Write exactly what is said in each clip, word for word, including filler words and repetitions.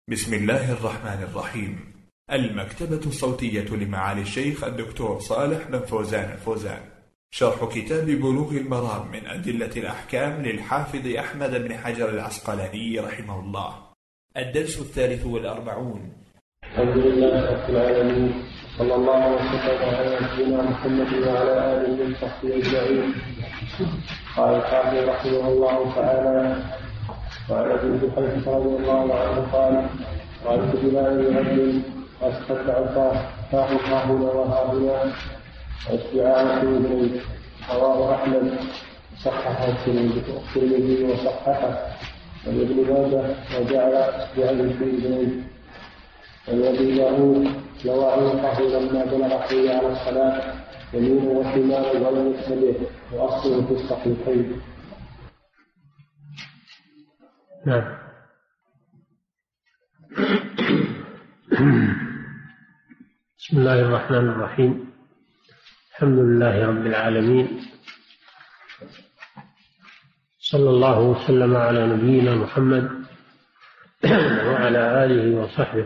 بسم الله الرحمن الرحيم. المكتبة الصوتية لمعالي الشيخ الدكتور صالح بن فوزان الفوزان، شرح كتاب بلوغ المرام من أدلة الأحكام للحافظ أحمد بن حجر العسقلاني رحمه الله. الدرس الثالث والأربعون. الحمد لله رب العالمين، صلى الله وسلم على نبينا محمد وعلى آله وصحبه أجمعين. قال الحافظ رحمه الله تعالى: وعن ابي حنيفه رضي الله عنه قال: رايت بلال يؤذن واستتبع فاه ها هنا وها هنا واستعانه بالبيت. رواه احمد صححه الترمذي وصححه وابن ماجه وجعل اصبعيه في البيت. وابي داود: لو عنقه لما بلغ حي على الصلاه يمين وشمال ولم يكتبه، واصله في الصحيحين. نعم. بسم الله الرحمن الرحيم. الحمد لله رب العالمين، صلى الله وسلم على نبينا محمد وعلى آله وصحبه.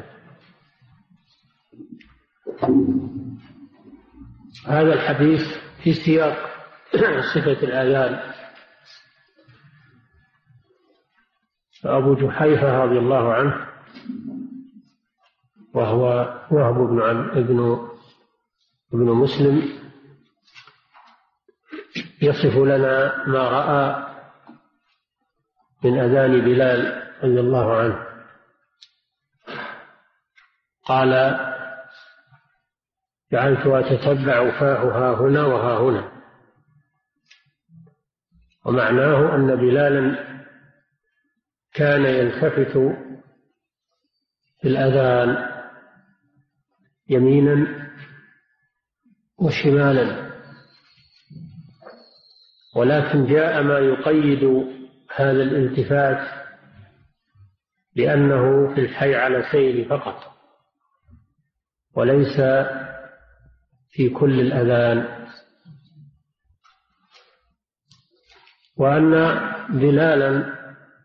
هذا الحديث في سياق صفة الآذان. فأبو جحيفة رضي الله عنه وهو وهب بن ابن ابن مسلم يصف لنا ما رأى من أذان بلال رضي الله عنه. قال: جعلت أتتبع فاه ها هنا وها هنا. ومعناه أن بلالا كان يلتفت في الأذان يمينا وشمالا، ولكن جاء ما يقيد هذا الالتفات لأنه في الحي على سير فقط وليس في كل الأذان. وأن بلالا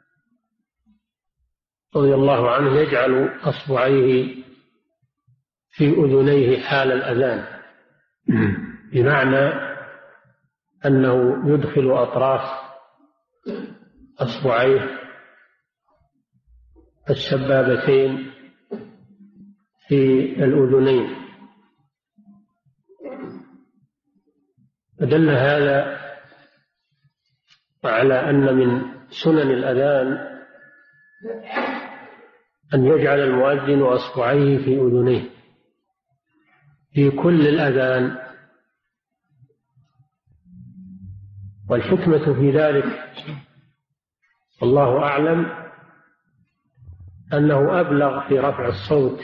رضي الله عنه يجعل أصبعيه في أذنيه حال الأذان، بمعنى أنه يدخل أطراف أصبعيه السبابتين في الأذنين. فدل هذا على أن من سنن الأذان أن يجعل المؤذن أصبعيه في أذنيه في كل الأذان. والحكمة في ذلك والله أعلم أنه أبلغ في رفع الصوت،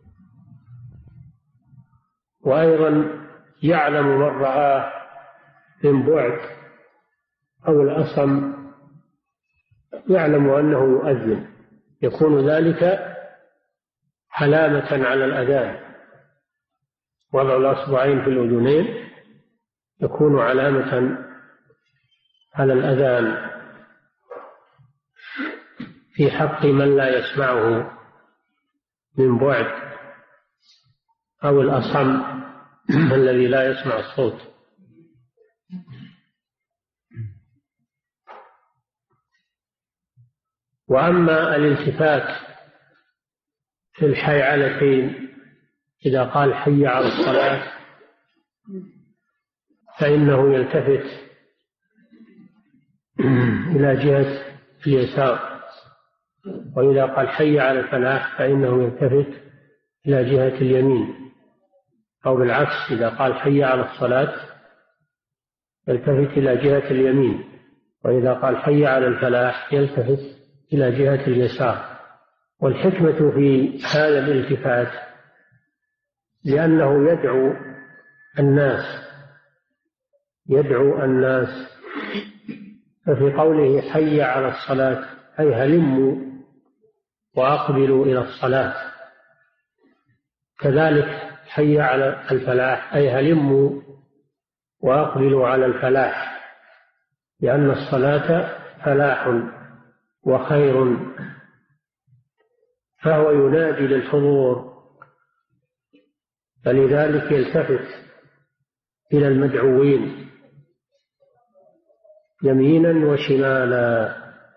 وأيضا يعلم من رآه من بعد أو الأصم يعلم أنه يؤذن، يكون ذلك علامة على الأذان. وضع الأصبعين في الأذنين يكون علامة على الأذان في حق من لا يسمعه من بعد أو الأصم الذي لا يسمع الصوت. وأما الالتفات في الحيعلتين إذا قال حي على الصلاة فإنه يلتفت إلى جهة اليسار، وإذا قال حي على الفلاح فإنه يلتفت إلى جهة اليمين، أو بالعكس إذا قال حي على الصلاة يلتفت إلى جهة اليمين، وإذا قال حي على الفلاح يلتفت إلى جهة اليسار. والحكمة في هذا الالتفات لأنه يدعو الناس يدعو الناس ففي قوله حي على الصلاة أي هلموا وأقبلوا إلى الصلاة، كذلك حي على الفلاح أي هلموا وأقبلوا على الفلاح، لأن الصلاة فلاح وخير. فهو ينادي للحضور، فلذلك يلتفت إلى المدعوين يمينا وشمالا.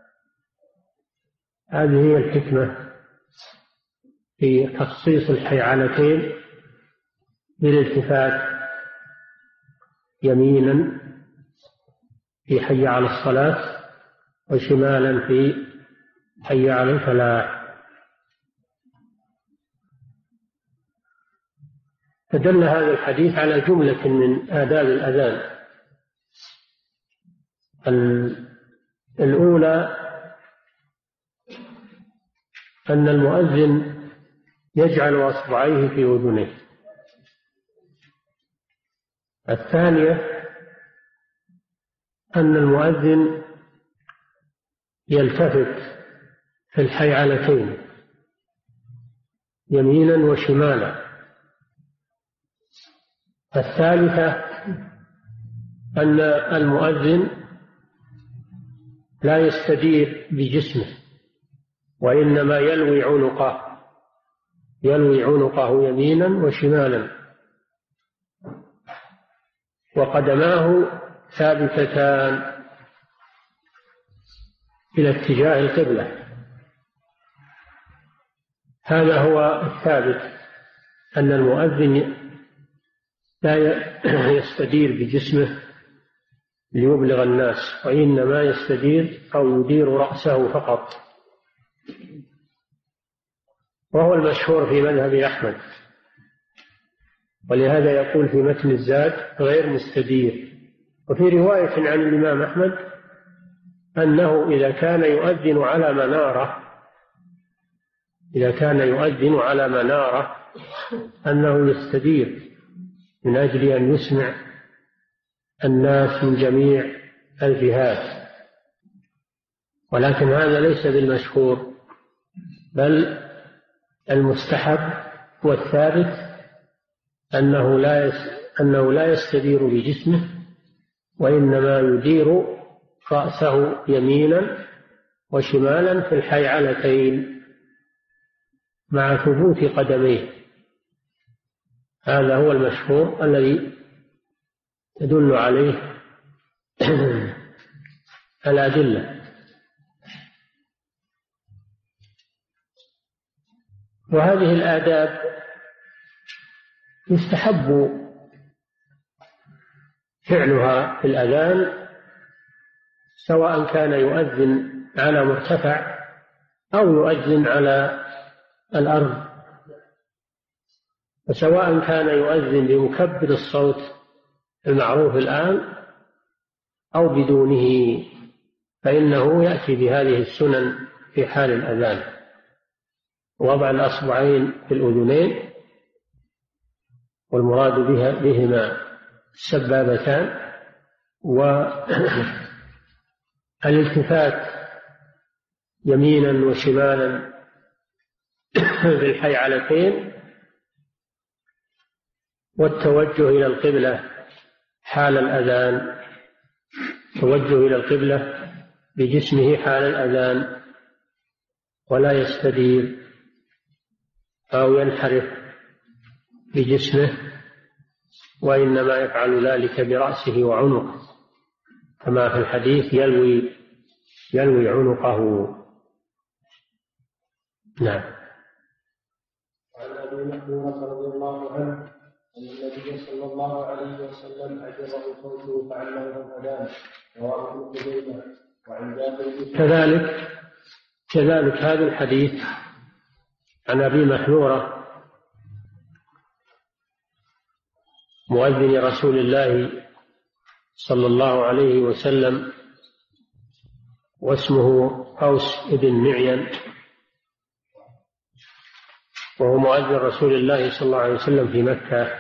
هذه هي الحكمة في تخصيص الحيعلتين بالالتفات يمينا في حي على الصلاة وشمالا في حي على الفلاح. فدل هذا الحديث على جملة من آداب الأذان. الأولى أن المؤذن يجعل أصبعيه في أذنيه. الثانية أن المؤذن يلتفت في الحيعلتين يمينا وشمالا. الثالثة أن المؤذن لا يستدير بجسمه، وإنما يلوي عنقه يلوي عنقه يمينا وشمالا، وقدماه ثابتتان إلى اتجاه القبلة. هذا هو الثابت، أن المؤذن لا يستدير بجسمه ليبلغ الناس، وإنما يستدير أو يدير رأسه فقط، وهو المشهور في مذهب أحمد، ولهذا يقول في متن الزاد غير مستدير. وفي رواية عن الإمام أحمد أنه إذا كان يؤذن على منارة إذا كان يؤذن على منارة أنه يستدير من أجل أن يسمع الناس من جميع الجهات، ولكن هذا ليس بالمشهور، بل المستحب والثابت أنه لا أنه لا يستدير بجسمه، وإنما يدير رأسه يمينا وشمالا في الحيعلتين مع ثبوت قدميه. هذا هو المشهور الذي تدل عليه الأدلة. وهذه الآداب يستحب فعلها في الأذان، سواء كان يؤذن على مرتفع أو يؤذن على الأرض، وسواء كان يؤذن بمكبر الصوت المعروف الآن أو بدونه، فإنه يأتي بهذه السنن في حال الأذان: وضع الأصبعين في الأذنين، والمراد بها بهما السبابتان، والالتفات يمينا وشمالا في الحيعلتين، والتوجه إلى القبلة حال الأذان، توجه إلى القبلة بجسمه حال الأذان، ولا يستدير أو ينحرف بجسمه، وإنما يفعل ذلك برأسه وعنقه، كما في الحديث: يلوي يلوي عنقه. نعم. وعن أبي محذورة رضي الله عنه أن النبي صلى الله عليه وسلم أعجبه صوته فعلمه الأذان، رواه ابن خزيمة. وعن جابر كذلك كذلك هذا الحديث عن أبي محذورة مؤذن رسول الله صلى الله عليه وسلم، واسمه أوس بن معين، وهو مؤذن رسول الله صلى الله عليه وسلم في مكة،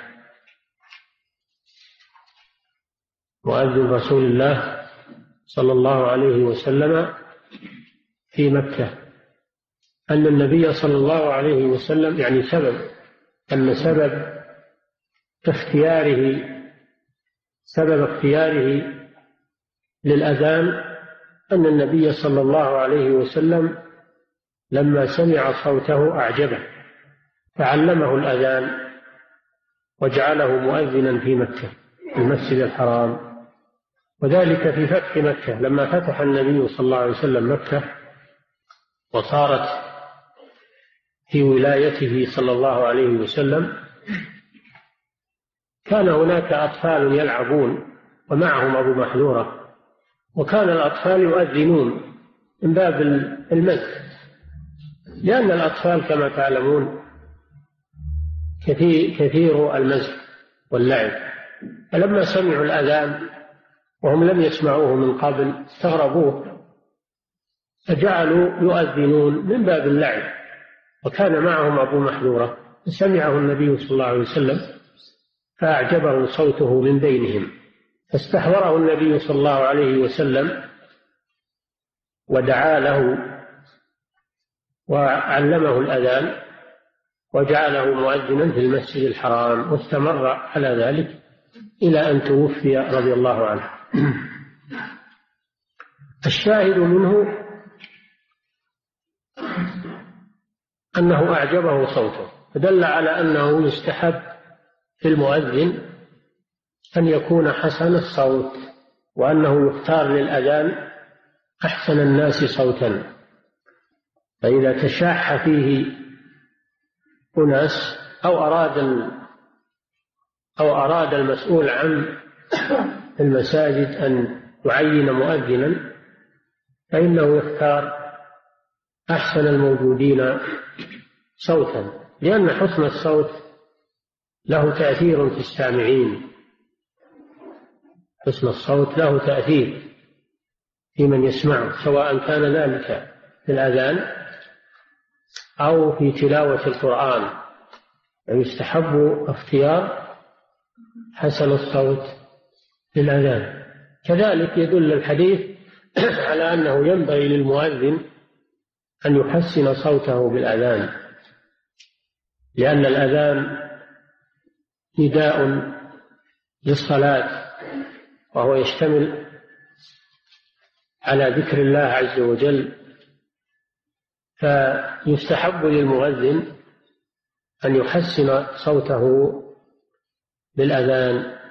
مؤذن رسول الله صلى الله عليه وسلم في مكة، أن النبي صلى الله عليه وسلم يعني سبب أن سبب اختياره سبب اختياره للأذان أن النبي صلى الله عليه وسلم لما سمع صوته أعجبه فعلمه الأذان وجعله مؤذنا في مكة في المسجد الحرام. وذلك في فتح مكة، لما فتح النبي صلى الله عليه وسلم مكة وصارت في ولايته صلى الله عليه وسلم، كان هناك أطفال يلعبون ومعهم أبو محذورة، وكان الأطفال يؤذنون من باب المزح، لأن الأطفال كما تعلمون كثير, كثير المزح واللعب. فلما سمعوا الأذان وهم لم يسمعوه من قبل استغربوه، فجعلوا يؤذنون من باب اللعب، وكان معهم أبو محذورة، فسمعه النبي صلى الله عليه وسلم فأعجبه صوته من بينهم، فاستحضره النبي صلى الله عليه وسلم ودعا له وعلمه الأذان وجعله مؤذنا في المسجد الحرام، واستمر على ذلك إلى أن توفي رضي الله عنه. الشاهد منه أنه أعجبه صوته، فدل على أنه يستحب في المؤذن أن يكون حسن الصوت، وأنه يختار للأذان أحسن الناس صوتا. فإذا تشاح فيه أناس أو أراد أو أراد المسؤول عن المساجد أن يعين مؤذنا، فإنه يختار أحسن الموجودين صوتا، لأن حسن الصوت له تأثير في السامعين. حسن الصوت له تأثير في من يسمعه، سواء كان ذلك في الأذان أو في تلاوة القرآن، يستحب اختيار حسن الصوت للأذان. كذلك يدل الحديث على أنه ينبغي للمؤذن أن يحسن صوته بالأذان، لأن الأذان نداء للصلاة، وهو يشتمل على ذكر الله عز وجل، فيستحب للمؤذن أن يحسن صوته بالأذان،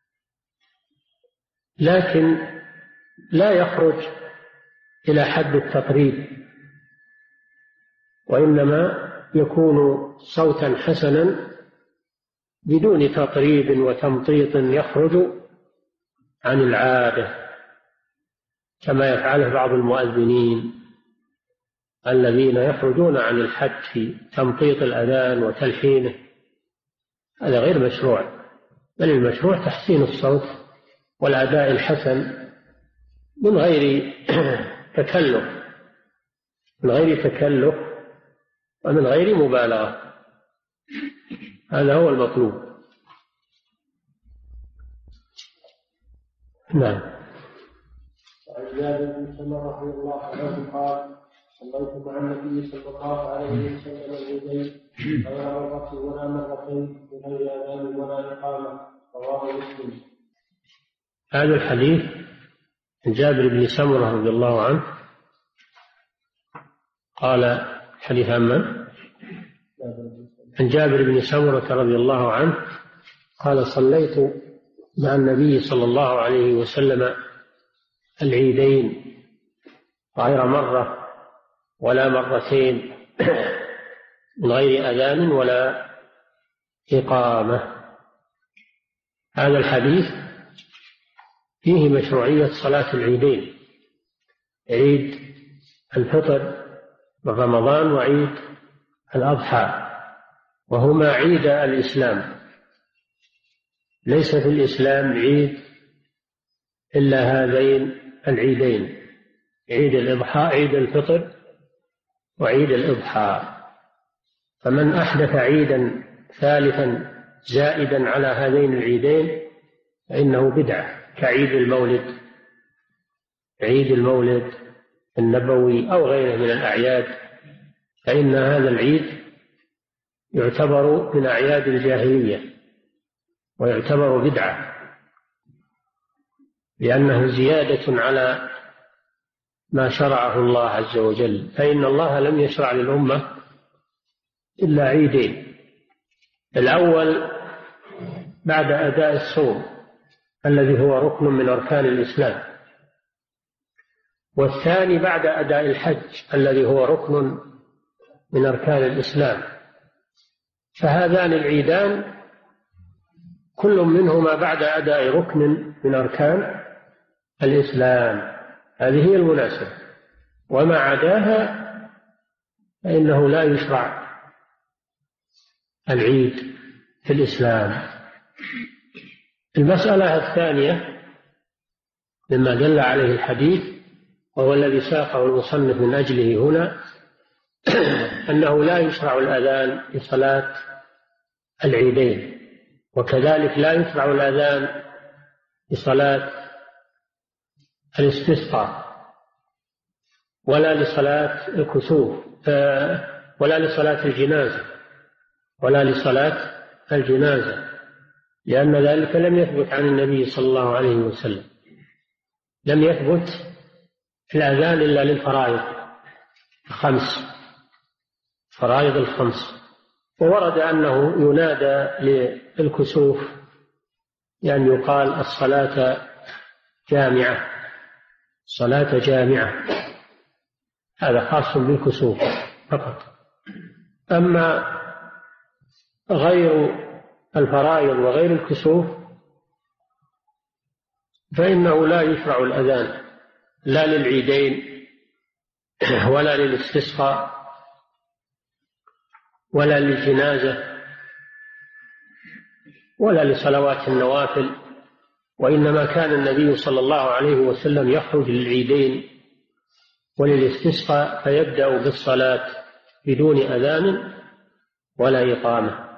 لكن لا يخرج إلى حد التقريب، وإنما يكون صوتا حسنا بدون تقريب وتمطيط يخرج عن العادة، كما يفعله بعض المؤذنين الذين يخرجون عن الحد في تمطيط الأذان وتلحينه. هذا غير مشروع، بل المشروع تحسين الصوت والأداء الحسن من غير تكلف من غير تكلف ومن غير مبالغة. هذا هو المطلوب. نعم. وعن جابر بن سمرة رضي الله عنه قال: صليت مع النبي صلى الله عليه وسلم العيدين غير مرة ولا مرتين بغير أذان ولا إقامة. رواه مسلم. هذا الحديث عن جابر بن سمرة رضي الله عنه قال: حديث عن عن جابر بن سمرة رضي الله عنه قال: صليت مع النبي صلى الله عليه وسلم العيدين غير مرة ولا مرتين من غير أذان ولا إقامة. هذا الحديث فيه مشروعية صلاة العيدين، عيد الفطر من رمضان وعيد الأضحى، وهما عيد الإسلام. ليس في الإسلام عيد إلا هذين العيدين، عيد الإضحى، عيد الفطر وعيد الإضحى. فمن أحدث عيدا ثالثا زائدا على هذين العيدين فإنه بدعة، كعيد المولد، عيد المولد النبوي أو غيره من الأعياد، فإن هذا العيد يعتبر من أعياد الجاهلية ويعتبر بدعة، لأنه زيادة على ما شرعه الله عز وجل، فإن الله لم يشرع للأمة إلا عيدين: الأول بعد أداء الصوم الذي هو ركن من أركان الإسلام، والثاني بعد أداء الحج الذي هو ركن من أركان الإسلام. فهذان العيدان كل منهما بعد أداء ركن من أركان الإسلام، هذه هي المناسبة، وما عداها فإنه لا يشرع العيد في الإسلام. المسألة الثانية مما دل عليه الحديث، وهو الذي ساقه المصنف من أجله هنا، أنه لا يشرع الأذان لصلاة العيدين، وكذلك لا يشرع الأذان لصلاة الاستسقاء، ولا لصلاة الكسوف، ولا لصلاة الجنازة ولا لصلاة الجنازة لأن ذلك لم يثبت عن النبي صلى الله عليه وسلم. لم يثبت في الأذان إلا للفرائض الخمس، فرائض الخمس. وورد أنه ينادى للكسوف يعني يقال الصلاة جامعة، صلاة جامعة، هذا خاص بالكسوف فقط. أما غير الفرائض وغير الكسوف فإنه لا يشرع الأذان لا للعيدين ولا للاستسقاء ولا للجنازة ولا لصلوات النوافل، وإنما كان النبي صلى الله عليه وسلم يخرج للعيدين وللاستسقاء فيبدأ بالصلاة بدون أذان ولا إقامة.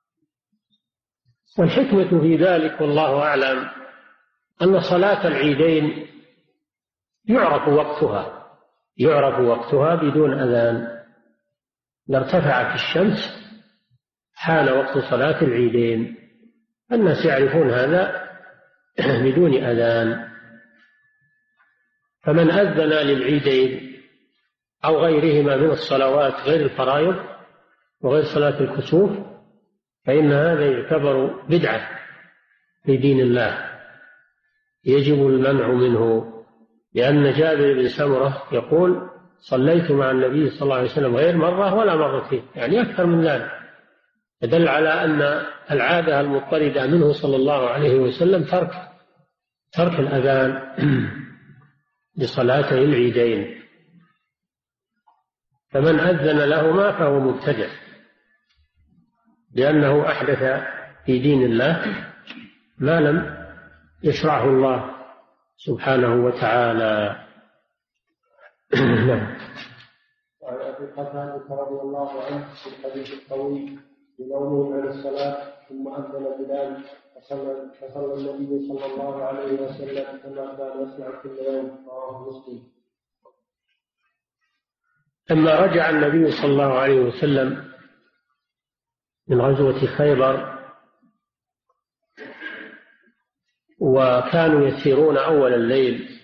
والحكمة في ذلك والله أعلم أن صلاة العيدين يعرف وقتها يعرف وقتها بدون أذان. إذا ارتفعت الشمس حان وقت صلاة العيدين، الناس يعرفون هذا بدون أذان. فمن أذن للعيدين أو غيرهما من الصلوات غير الفرائض وغير صلاة الكسوف فإن هذا يعتبر بدعة في دين الله، يجب المنع منه، لأن جابر بن سمرة يقول: صليت مع النبي صلى الله عليه وسلم غير مرة ولا مرتين، يعني أكثر من ذلك، يدل على أن العادة المضطردة منه صلى الله عليه وسلم ترك ترك الأذان لصلاتي العيدين. فمن أذن لهما فهو مبتدع، لأنه أحدث في دين الله ما لم يشرعه الله سبحانه وتعالى. وعن أبي قتادة رضي الله عنه في الحديث الطويل بنومه عن الصلاة ثم أذن بلال فصلى, فصلى النبي صلى الله عليه وسلم كما كان يصنع كل يوم، رواه مسلم. لما رجع النبي صلى الله عليه وسلم من غزوة خيبر وكانوا يسيرون أول الليل،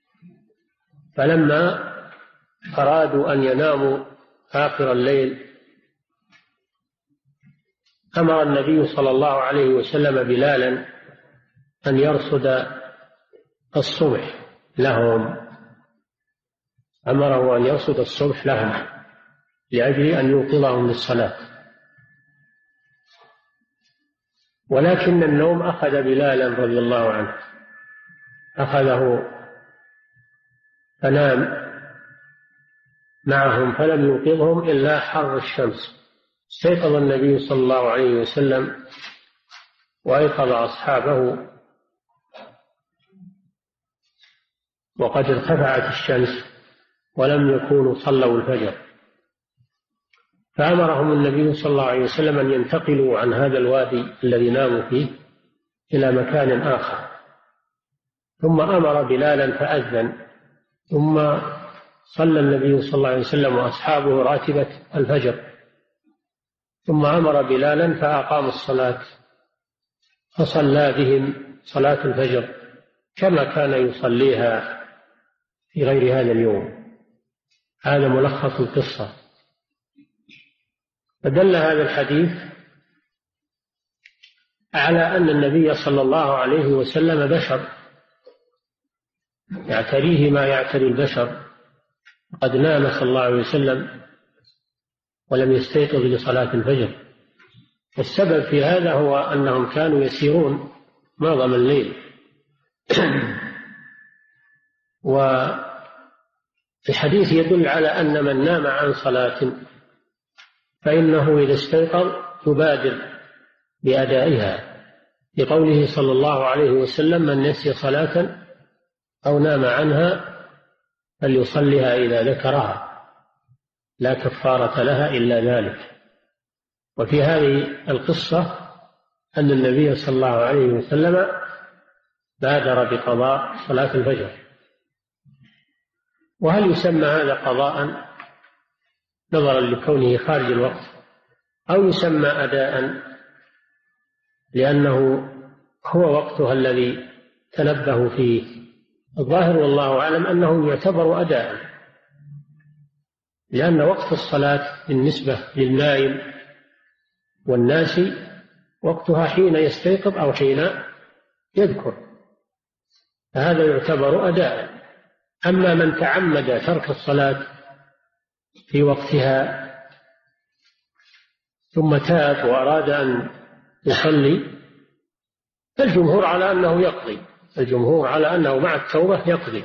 فلما أرادوا أن يناموا آخر الليل أمر النبي صلى الله عليه وسلم بلالا أن يرصد الصبح لهم، أمره أن يرصد الصبح لهم لأجل أن يوقظهم للصلاة. ولكن النوم أخذ بلالا رضي الله عنه، أخذه فنام معهم فلم يوقظهم إلا حر الشمس. استيقظ النبي صلى الله عليه وسلم وأيقظ أصحابه وقد ارتفعت الشمس ولم يكونوا صلوا الفجر، فأمرهم النبي صلى الله عليه وسلم أن ينتقلوا عن هذا الوادي الذي ناموا فيه إلى مكان آخر، ثم أمر بلالا فأذن، ثم صلى النبي صلى الله عليه وسلم وأصحابه راتبة الفجر، ثم أمر بلالا فأقام الصلاة فصلى بهم صلاة الفجر كما كان يصليها في غير هذا اليوم. هذا ملخص القصة. فدل هذا الحديث على أن النبي صلى الله عليه وسلم بشر يعتريه ما يعتري البشر. قد نام صلى الله عليه وسلم ولم يستيقظ لصلاة الفجر. والسبب في هذا هو أنهم كانوا يسيرون معظم الليل. والحديث يدل على أن من نام عن صلاة فإنه إذا استيقظ يبادر بأدائها، لقوله صلى الله عليه وسلم: من نسي صلاة أو نام عنها فليصلها إذا ذكرها لا كفارة لها إلا ذلك. وفي هذه القصة أن النبي صلى الله عليه وسلم بادر بقضاء صلاة الفجر. وهل يسمى هذا قضاء نظرا لكونه خارج الوقت، أو يسمى أداء لأنه هو وقتها الذي تنبه فيه؟ الظاهر والله أعلم أنه يعتبر أداء، لأن وقت الصلاة بالنسبة للنائم والناسي وقتها حين يستيقظ أو حين يذكر، فهذا يعتبر أداء. أما من تعمد ترك الصلاة في وقتها ثم تاب وأراد أن يصلي فالجمهور على أنه يقضي، الجمهور على أنه مع التوبة يقضي.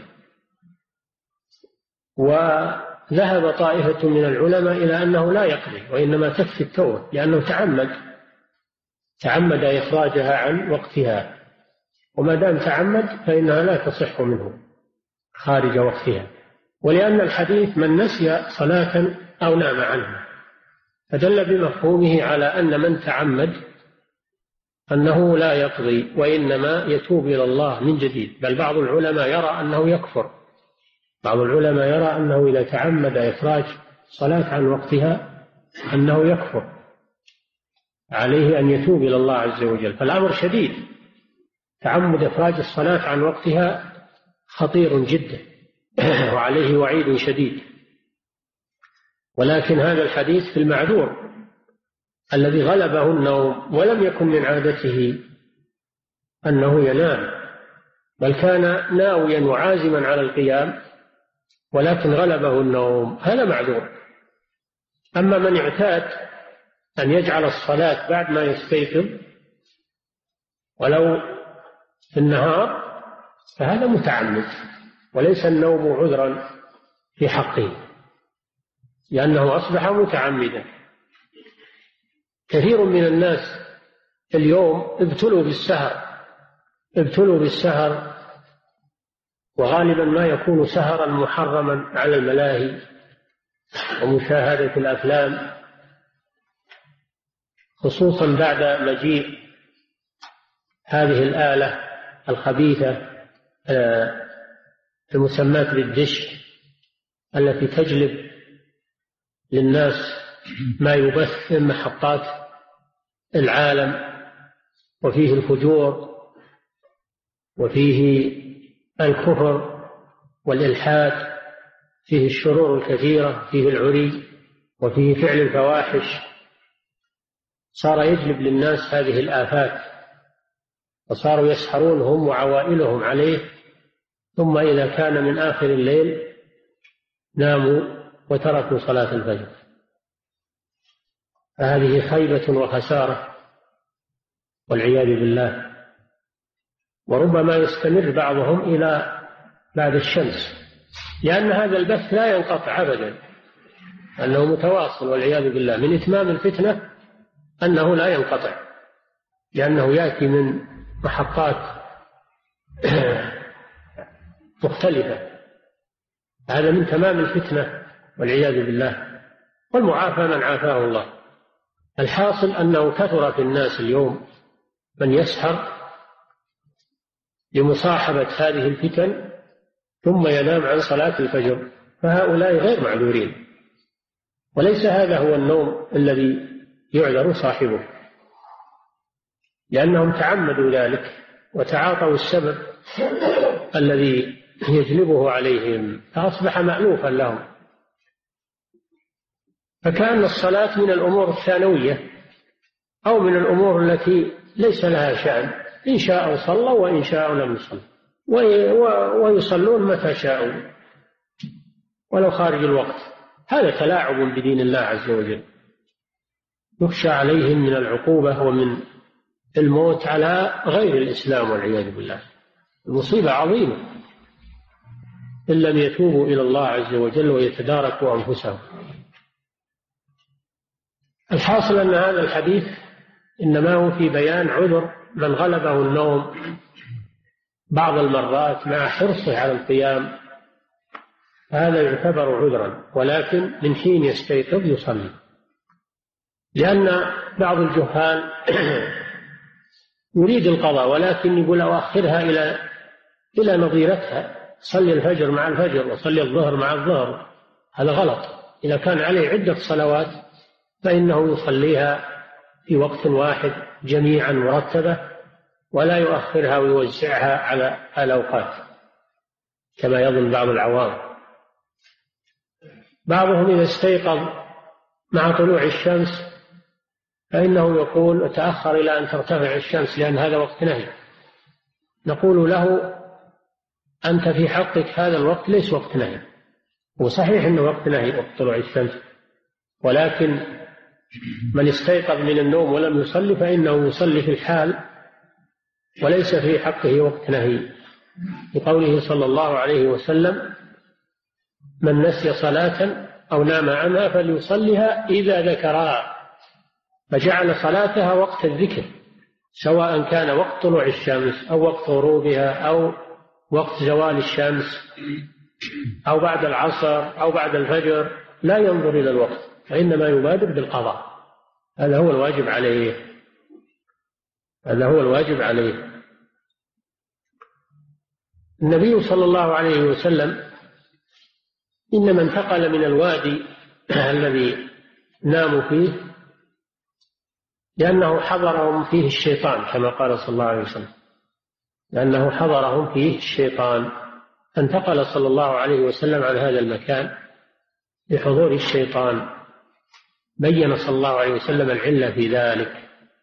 وذهب طائفة من العلماء إلى أنه لا يقضي وإنما تكفي التوبة، لأنه تعمد تعمد إخراجها عن وقتها، وما دام تعمد فإنها لا تصح منه خارج وقتها. ولأن الحديث من نسي صلاة أو نام عنها فدل بمفهومه على أن من تعمد أنه لا يقضي وإنما يتوب إلى الله من جديد. بل بعض العلماء يرى أنه يكفر، بعض العلماء يرى أنه إذا تعمد إخراج صلاة عن وقتها أنه يكفر، عليه أن يتوب إلى الله عز وجل. فالأمر شديد، تعمد إخراج الصلاة عن وقتها خطير جدا وعليه وعيد شديد. ولكن هذا الحديث في المعذور الذي غلبه النوم ولم يكن من عادته أنه ينام، بل كان ناويا وعازما على القيام ولكن غلبه النوم، هذا معذور. أما من اعتاد أن يجعل الصلاة بعد ما يستيقظ ولو في النهار فهذا متعمد، وليس النوم عذرا في حقه لأنه أصبح متعمدا. كثير من الناس اليوم ابتلوا بالسهر ابتلوا بالسهر وغالبا ما يكون سهرا محرما على الملاهي ومشاهدة الأفلام، خصوصا بعد مجيء هذه الآلة الخبيثة المسماة بالدش التي تجلب للناس ما يبث من محطات العالم، وفيه الفجور وفيه الكفر والإلحاد، فيه الشرور الكثيرة، فيه العري وفيه فعل الفواحش. صار يجلب للناس هذه الآفات، وصاروا يسحرون هم وعوائلهم عليه، ثم إذا كان من آخر الليل ناموا وتركوا صلاة الفجر. فهذه خيبة وخسارة والعياذ بالله. وربما يستمر بعضهم إلى بعد الشمس، لأن هذا البث لا ينقطع أبدا، أنه متواصل والعياذ بالله. من إتمام الفتنة أنه لا ينقطع، لأنه يأتي من محطات مختلفة. هذا من تمام الفتنة والعياذ بالله، والمعافى من عافاه الله. الحاصل أنه كثر في الناس اليوم من يسحر لمصاحبة هذه الفتن ثم ينام عن صلاة الفجر، فهؤلاء غير معذورين، وليس هذا هو النوم الذي يعذر صاحبه، لأنهم تعمدوا ذلك وتعاطوا السبب الذي يجلبه عليهم، فأصبح مألوفا لهم. فكأن الصلاة من الأمور الثانوية أو من الأمور التي ليس لها شأن، إن شاءوا صلوا وإن شاءوا لم يصلوا، ويصلون متى شاءوا ولو خارج الوقت. هذا تلاعب بدين الله عز وجل، يخشى عليهم من العقوبة ومن الموت على غير الإسلام والعياذ بالله. المصيبة عظيمة إن لم يتوبوا إلى الله عز وجل ويتداركوا أنفسهم. الحاصل أن هذا الحديث إنما هو في بيان عذر من غلبه النوم بعض المرات مع حرصه على القيام، هذا يعتبر عذرا، ولكن من حين يستيقظ يصلي. لأن بعض الجهال يريد القضاء ولكن يقول أؤخرها إلى إلى نظيرتها، صلي الفجر مع الفجر وصلي الظهر مع الظهر. هذا غلط. إذا كان عليه عدة صلوات فإنه يصليها في وقت واحد جميعا مرتبة، ولا يؤخرها ويوزعها على الأوقات كما يظن بعض العوام. بعضهم إذا استيقظ مع طلوع الشمس فإنه يقول تأخر إلى أن ترتفع الشمس لأن هذا وقت نهي. نقول له أنت في حقك هذا الوقت ليس وقت نهي، وصحيح أنه وقت نهي وقت طلوع الشمس، ولكن من استيقظ من النوم ولم يصلي فإنه يصلي في الحال وليس في حقه وقت نهي، بقوله صلى الله عليه وسلم من نسي صلاة أو نام عنها فليصلها إذا ذكرها، فجعل صلاتها وقت الذكر، سواء كان وقت طلوع الشمس أو وقت غروبها أو وقت زوال الشمس أو بعد العصر أو بعد الفجر، لا ينظر إلى الوقت فإنما يبادر بالقضاء. هذا هو الواجب عليه، هذا هو الواجب عليه. النبي صلى الله عليه وسلم إنما انتقل من الوادي الذي ناموا فيه لأنه حضرهم فيه الشيطان كما قال صلى الله عليه وسلم، لأنه حضرهم فيه الشيطان، انتقل صلى الله عليه وسلم عن هذا المكان لحضور الشيطان. بين صلى الله عليه وسلم العلة في ذلك.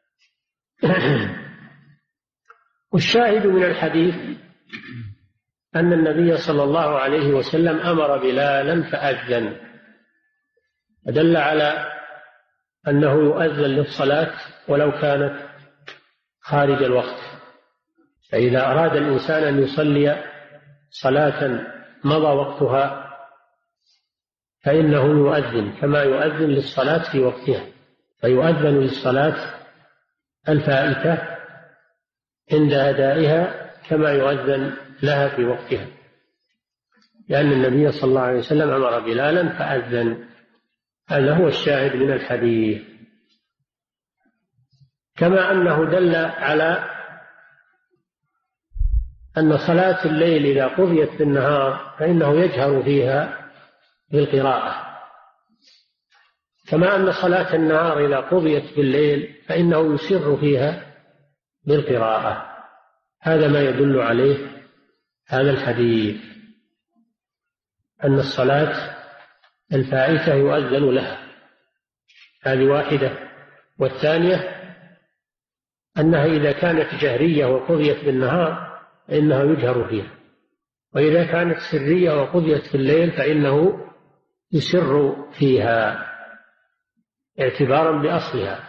والشاهد من الحديث أن النبي صلى الله عليه وسلم أمر بلالا فأذن، ودل على أنه يؤذن للصلاة ولو كانت خارج الوقت. فإذا أراد الإنسان أن يصلي صلاة مضى وقتها فإنه يؤذن كما يؤذن للصلاة في وقتها، فيؤذن للصلاة الفائتة عند أدائها كما يؤذن لها في وقتها، لأن النبي صلى الله عليه وسلم أمر بلالا فأذن. هذا هو الشاهد من الحديث. كما أنه دل على أن صلاة الليل إذا قضيت في النهار فإنه يجهر فيها بالقراءة، كما أن صلاة النهار إذا قضيت بالليل فإنه يسر فيها بالقراءة. هذا ما يدل عليه هذا الحديث، أن الصلاة الفائتة يؤذن لها، هذه واحدة. والثانية أنها إذا كانت جهرية وقضيت بالنهار فإنها يجهر فيها، وإذا كانت سرية وقضيت في الليل فإنه يسر فيها اعتبارا بأصلها.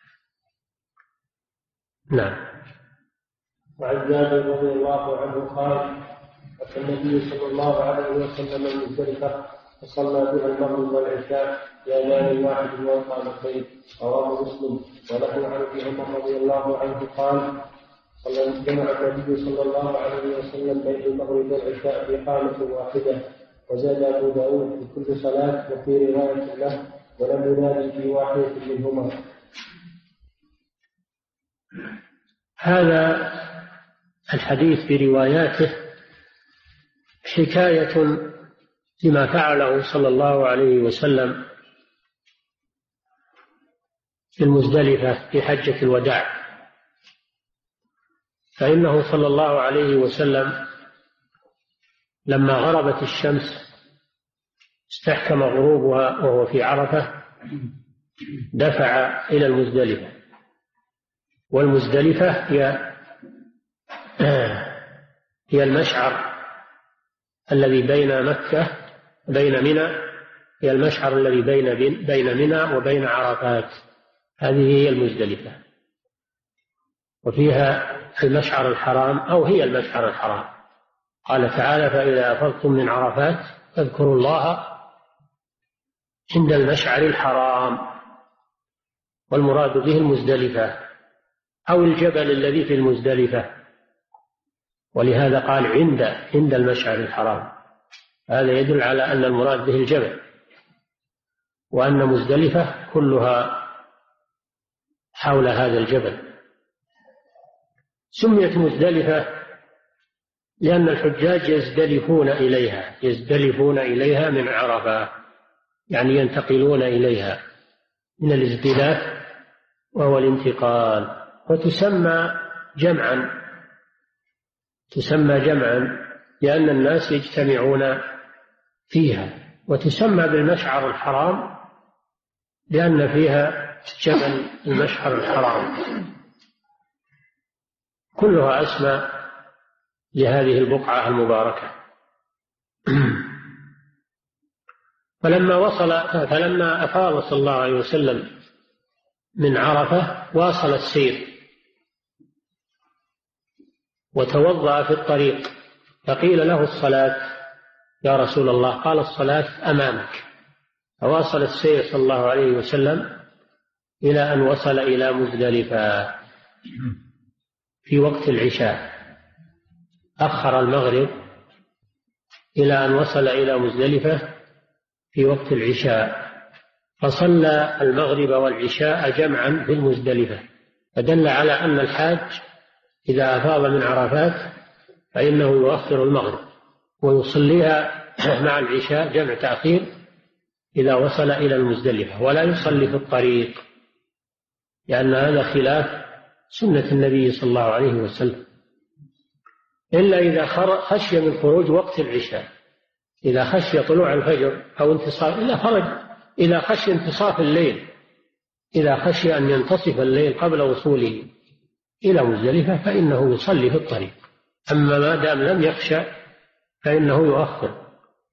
نعم. وعن جابر رضي الله عنه قال أتى النبي صلى الله عليه وسلم المزدلفة فصلى بها المغرب والعشاء بأذان واحد وإقامتين، رواه مسلم. وله عن ابي عمر رضي الله عنه قال صلى جمع النبي صلى الله عليه وسلم بين المغرب والعشاء بإقامة واحدة، وزاد أبو داود في كل صلاة وفي رواية له ولم ينادي في واحدة منهما. هذا الحديث برواياته حكاية لما فعله صلى الله عليه وسلم في المزدلفة في حجة الوداع، فإنه صلى الله عليه وسلم لما غربت الشمس استحكم غروبها وهو في عرفة دفع إلى المزدلفة. والمزدلفة هي هي المشعر الذي بين مكة بين منى هي المشعر الذي بين بين منى وبين عرفات، هذه هي المزدلفة. وفيها المشعر الحرام أو هي المشعر الحرام. قال تعالى: فإذا أفضتم من عرفات فاذكروا الله عند المشعر الحرام. والمراد به المزدلفة أو الجبل الذي في المزدلفة، ولهذا قال عند عند المشعر الحرام. هذا يدل على أن المراد به الجبل، وأن مزدلفة كلها حول هذا الجبل. سميت مزدلفة لأن الحجاج يزدلفون إليها يزدلفون إليها من عرفة، يعني ينتقلون إليها من الازدلاف وهو الانتقال. وتسمى جمعا تسمى جمعا لأن الناس يجتمعون فيها، وتسمى بالمشعر الحرام لأن فيها جبل المشعر الحرام. كلها أسماء لهذه البقعة المباركة. فلما وصل فلما أفاض صلى الله عليه وسلم من عرفة واصل السير وتوضأ في الطريق، فقيل له الصلاة يا رسول الله، قال الصلاة أمامك. فواصل السير صلى الله عليه وسلم إلى أن وصل إلى مزدلفة في وقت العشاء. أخر المغرب إلى أن وصل إلى مزدلفة في وقت العشاء، فصلى المغرب والعشاء جمعا في المزدلفة، فدل على أن الحاج إذا أفاض من عرفات فإنه يؤخر المغرب ويصليها مع العشاء جمع تأخير إذا وصل إلى المزدلفة، ولا يصلي في الطريق، لأن هذا خلاف سنة النبي صلى الله عليه وسلم، إلا إذا خشي من خروج وقت العشاء، إذا خشي طلوع الفجر أو انتصاف إذا خرج إذا خشي انتصاف الليل إذا خشي أن ينتصف الليل قبل وصوله إلى مزدلفة فإنه يصلي في الطريق. أما ما دام لم يخشى فإنه يؤخر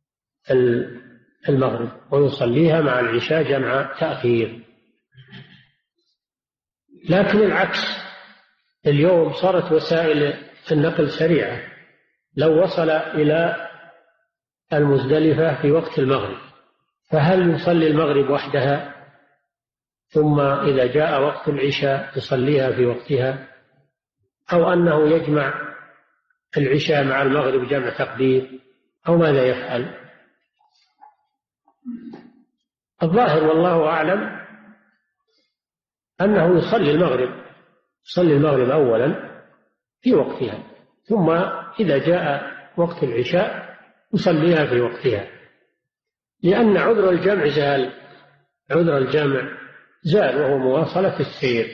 المغرب ويصليها مع العشاء جمع تأخير. لكن العكس، اليوم صارت وسائل النقل سريعة، لو وصل إلى المزدلفة في وقت المغرب فهل يصلي المغرب وحدها ثم إذا جاء وقت العشاء يصليها في وقتها، أو أنه يجمع العشاء مع المغرب جمع تقدير، أو ماذا يفعل؟ الظاهر والله أعلم أنه يصلي المغرب يصلي المغرب أولا في وقتها، ثم إذا جاء وقت العشاء يصليها في وقتها، لأن عذر الجمع زال عذر الجمع زال وهو مواصلة السير.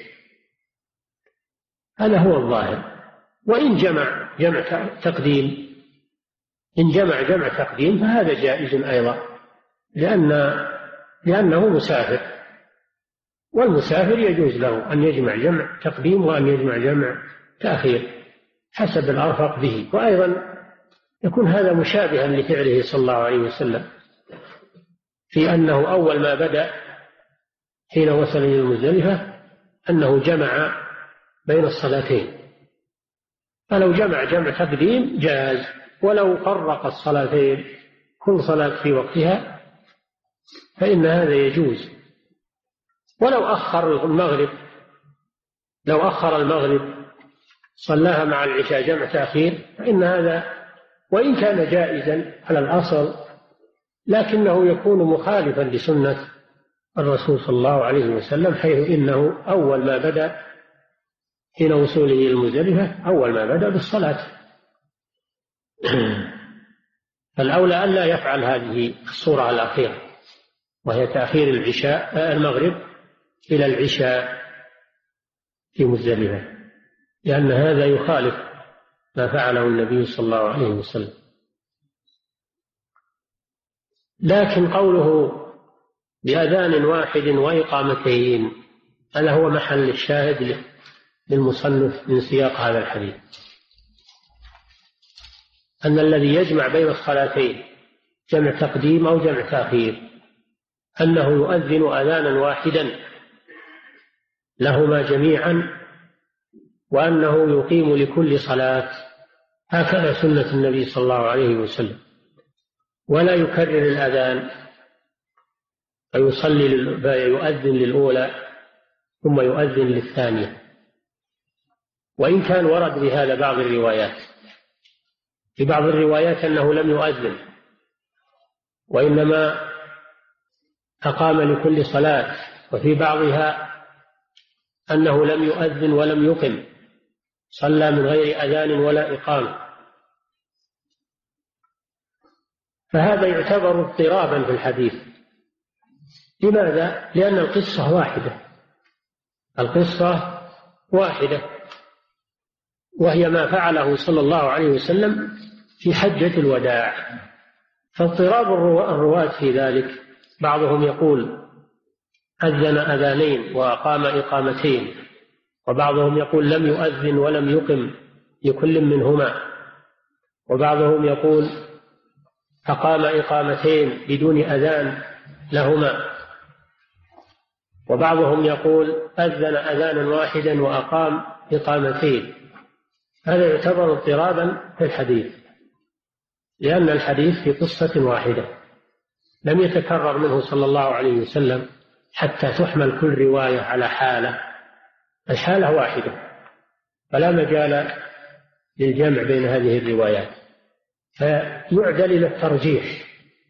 هذا هو الظاهر. وإن جمع جمع تقديم إن جمع جمع تقديم فهذا جائز أيضا، لأن لأنه مسافر، والمسافر يجوز له أن يجمع جمع تقديم وأن يجمع جمع تأخير حسب الأرفق به. وأيضا يكون هذا مشابها لفعله صلى الله عليه وسلم في أنه أول ما بدأ حين وصل إلى المزدلفة أنه جمع بين الصلاتين، فلو جمع جمع تقديم جاز، ولو فرق الصلاتين كل صلاة في وقتها فإن هذا يجوز. ولو أخر المغرب لو أخر المغرب صلاها مع العشاء جمع تأخير فإن هذا وإن كان جائزا على الأصل لكنه يكون مخالفا لسنة الرسول صلى الله عليه وسلم، حيث إنه أول ما بدأ حين وصوله إلى المزدلفة أول ما بدأ بالصلاة. فالأولى أن لا يفعل هذه الصورة الأخيرة، وهي تأخير العشاء المغرب إلى العشاء في مزدلفة، لأن هذا يخالف ما فعله النبي صلى الله عليه وسلم. لكن قوله بأذان واحد وإقامتين هذا هو محل الشاهد للمصنف من سياق هذا الحديث، أن الذي يجمع بين الصلاتين جمع تقديم أو جمع تأخير أنه يؤذن أذانا واحدا لهما جميعا، وأنه يقيم لكل صلاة، هكذا سنة النبي صلى الله عليه وسلم، ولا يكرر الأذان فيصلي يؤذن للأولى ثم يؤذن للثانية، وإن كان ورد بهذا بعض الروايات. في بعض الروايات أنه لم يؤذن وإنما أقام لكل صلاة، وفي بعضها أنه لم يؤذن ولم يقم، صلى من غير أذان ولا إقامة، فهذا يعتبر اضطرابا في الحديث. لماذا؟ لأن القصة واحدة، القصة واحدة وهي ما فعله صلى الله عليه وسلم في حجة الوداع، فاضطراب الرواة في ذلك، بعضهم يقول أذن أذانين وأقام إقامتين، وبعضهم يقول لم يؤذن ولم يقم لكل منهما، وبعضهم يقول أقام إقامتين بدون أذان لهما، وبعضهم يقول أذن أذانا واحدا وأقام إقامتين. هذا يعتبر اضطرابا في الحديث، لأن الحديث في قصة واحدة لم يتكرر منه صلى الله عليه وسلم حتى تحمل كل رواية على حالة، الحالة واحدة، فلا مجال للجمع بين هذه الروايات، فيعدل إلى الترجيح،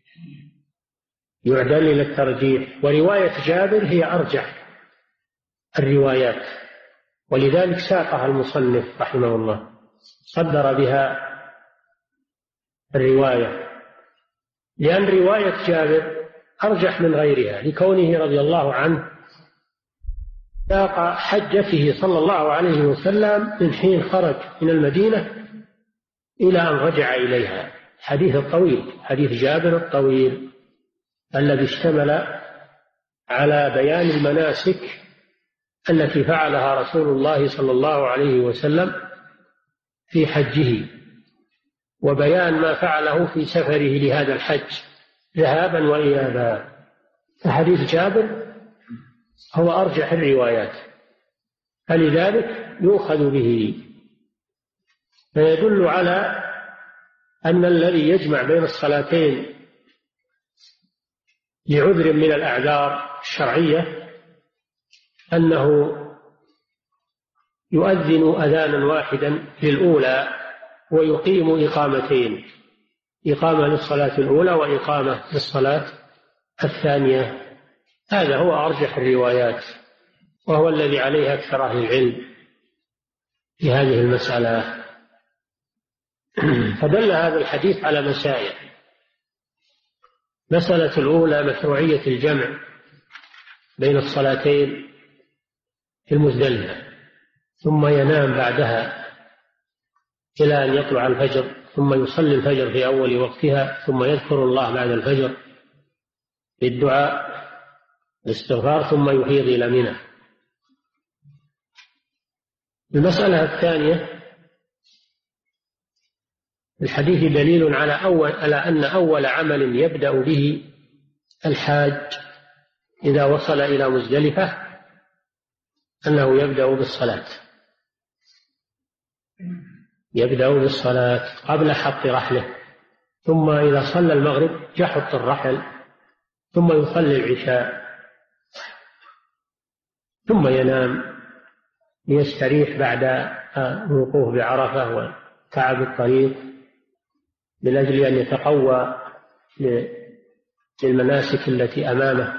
يعدل إلى الترجيح ورواية جابر هي أرجح الروايات، ولذلك ساقها المصنف رحمه الله، صدر بها الرواية، لأن رواية جابر أرجح من غيرها لكونه رضي الله عنه ساق حجته صلى الله عليه وسلم من حين خرج من المدينة إلى أن رجع إليها، حديث الطويل، حديث جابر الطويل الذي اشتمل على بيان المناسك التي فعلها رسول الله صلى الله عليه وسلم في حجه، وبيان ما فعله في سفره لهذا الحج ذهابا وإيابا. فحديث جابر هو أرجح الروايات، فلذلك يؤخذ به، فيدل على أن الذي يجمع بين الصلاتين لعذر من الأعذار الشرعية أنه يؤذن أذانا واحدا للأولى ويقيم إقامتين، إقامة للصلاة الأولى وإقامة للصلاة الثانية. هذا هو أرجح الروايات، وهو الذي عليه أكثر أهل العلم في هذه المسألة. فدل هذا الحديث على مسائل: مسألة الأولى مشروعية الجمع بين الصلاتين في المزدلفة، ثم ينام بعدها إلى أن يطلع الفجر، ثم يصلي الفجر في أول وقتها، ثم يذكر الله بعد الفجر بالدعاء الاستغفار، ثم يفيض إلى منى. المسألة الثانية: الحديث دليل على أول على أن أول عمل يبدأ به الحاج إذا وصل إلى مزدلفة أنه يبدأ بالصلاة، يبدأ بالصلاة قبل حط رحله، ثم إذا صلى المغرب يحط الرحل، ثم يصلي العشاء، ثم ينام ليستريح بعد الوقوف بعرفة وتعب الطريق، من أجل أن يتقوى للمناسك التي أمامه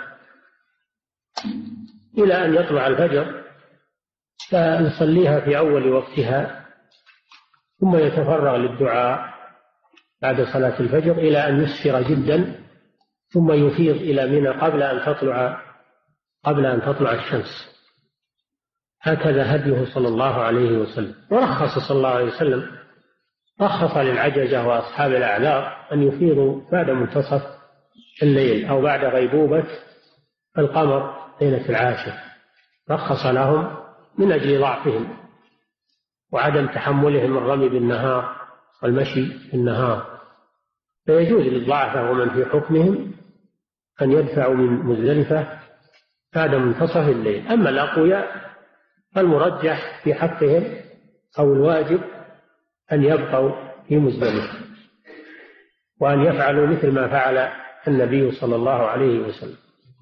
إلى أن يطلع الفجر، فيصليها في أول وقتها، ثم يتفرغ للدعاء بعد صلاة الفجر إلى أن يسفر جدا، ثم يفيض إلى منى قبل أن تطلع قبل أن تطلع الشمس. هكذا هديه صلى الله عليه وسلم. ورخص صلى الله عليه وسلم، رخص للعجزة وأصحاب الأعذار أن يفيضوا بعد منتصف الليل أو بعد غيبوبة القمر ليلة العاشر، رخص لهم من أجل ضعفهم وعدم تحملهم الرمي بالنهار والمشي بالنهار، فيجوز للضعفاء ومن في حكمهم أن يدفعوا من مزدلفة بعد منتصف الليل. أما الأقوياء فالمرجح في حقهم أو الواجب أن يبقوا في مزدلفة وأن يفعلوا مثل ما فعل النبي صلى الله عليه وسلم.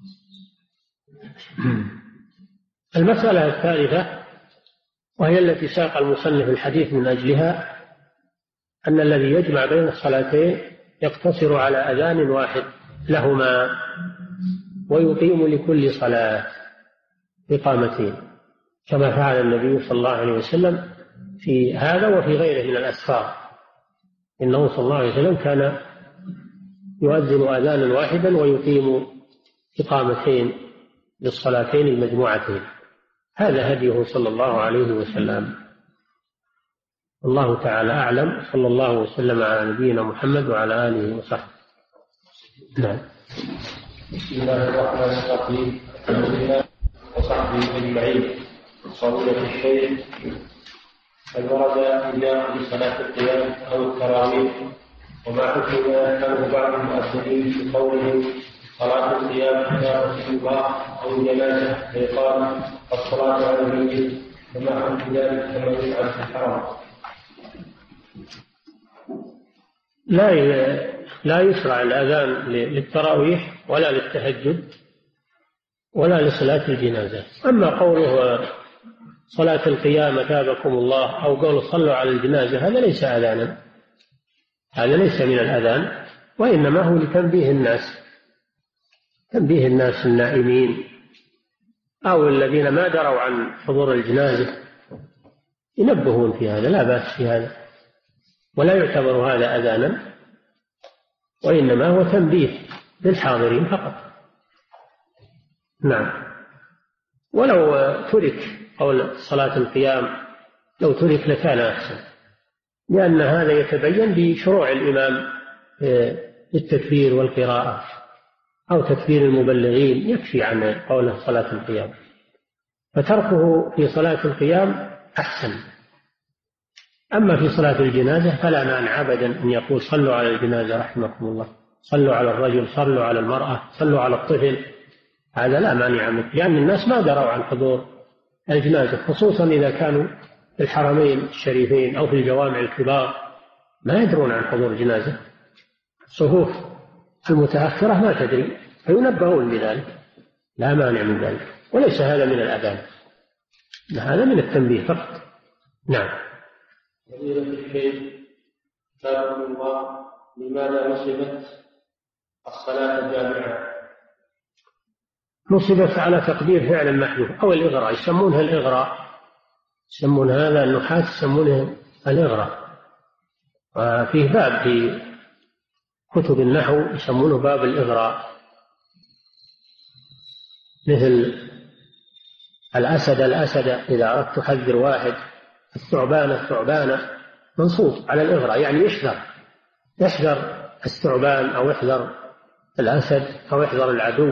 المسألة الثالثة وهي التي ساق المصنف الحديث من أجلها أن الذي يجمع بين الصلاتين يقتصر على أذان واحد لهما ويقيم لكل صلاة إقامتين كما فعل النبي صلى الله عليه وسلم في هذا وفي غيره من الأسفار. إنه صلى الله عليه وسلم كان يؤذن أذانا واحدا ويقيم إقامتين للصلاتين المجموعتين. هذا هديه صلى الله عليه وسلم. الله تعالى أعلم. صلى الله وسلم على نبينا محمد وعلى آله وصحبه. نعم. بسم الله الرحمن الرحيم. الحمد لله وصحبه أجمعين. فضيلة الشيخ، هل ورد النداء بصلاة القيام أو التراويح؟ وما حكم ما يفعله بعض المؤذنين في قولهم صلاة القيام إلى رسول الله أو الجنازة فيقال الصلاة على الميت، وما حكم ذلك كما يفعل في الحرم؟ لا لا يشرع الأذان للتراويح ولا للتهجد ولا لصلاة الجنازة. أما قوله صلاة القيام أثابكم الله أو قول صلوا على الجنازة هذا ليس أذانا، هذا ليس من الأذان، وإنما هو لتنبيه الناس، تنبيه الناس النائمين أو الذين ما دروا عن حضور الجنازة ينبهون في هذا، لا بأس في هذا، ولا يعتبر هذا أذانا، وإنما هو تنبيه للحاضرين فقط. نعم. ولو ترك قول صلاة القيام لو ترك لكان أحسن، لأن هذا يتبين بشروع الإمام للتكبير والقراءة أو تكبير المبلغين، يكفي عن قوله صلاة القيام، فتركه في صلاة القيام أحسن. أما في صلاة الجنازة فلا مانع أبدا أن يقول صلوا على الجنازة رحمكم الله، صلوا على الرجل، صلوا على المرأة، صلوا على الطفل، هذا لا مانع منه، لأن الناس ما دروا عن حضور الجنازة، خصوصا إذا كانوا في الحرمين الشريفين أو في الجوامع الكبار ما يدرون عن حضور الجنازة. الصفوف المتأخرة ما تدري فينبهون بذلك، لا مانع من ذلك، وليس هذا من الأذان، هذا من التنبيه فقط. نعم. فضيلة الشيخ، سألكم الله، لماذا نصبت الصلاة الجامعة؟ نصبت على تقدير فعل محذوف أو الإغراء، يسمونها الإغراء، يسمون هذا النحاة يسمونه الإغراء. وفيه باب في كتب النحو يسمونه باب الإغراء، مثل الأسد الأسد إذا أردت تحذر واحد، الثعبان الثعبان، منصوب على الإغراء، يعني يحذر يحذر الثعبان أو يحذر الأسد أو يحذر العدو.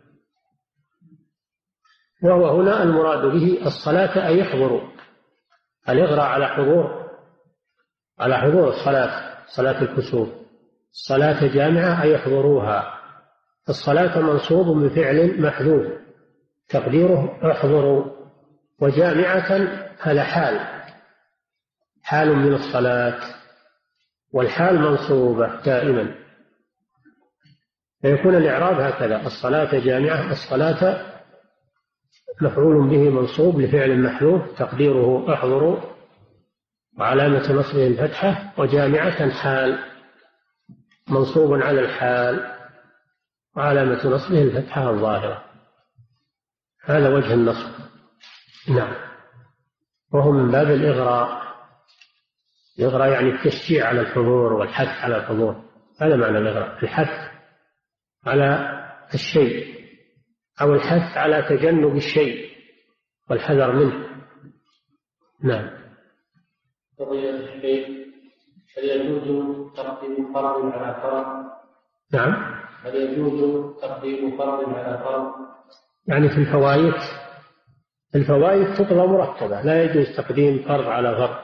وهو هنا المراد به الصلاة أي يحضروا، الإغراء على حضور على حضور الصلاة، صلاة الكسوف، الصلاة جامعة أي يحضروها. الصلاة منصوب بفعل محذوف تقديره احضروا، وجامعة هذا حال حال من الصلاة، والحال منصوبة دائما، فيكون الإعراب هكذا: الصلاة جامعة، الصلاة مفعول به منصوب لفعل محذوف تقديره احضروا، وعلامة نصبه الفتحة، وجامعة حال منصوب على الحال وعلامة نصبه الفتحة الظاهرة. هذا وجه النصب. نعم. وهو من باب الإغراء، الإغراء يعني التشجيع على الحضور والحث على الحضور، هذا معنى الإغراء، الحث على الشيء أو الحث على تجنب الشيء والحذر منه. نعم. فضيلة الشيخ، هل يجوز تقديم فرض على فرض؟ نعم. هل يجوز تقديم فرض على فرض؟ يعني في الفوائد الفوائد تقضى مرتبة، لا يجوز تقديم فرض على فرض،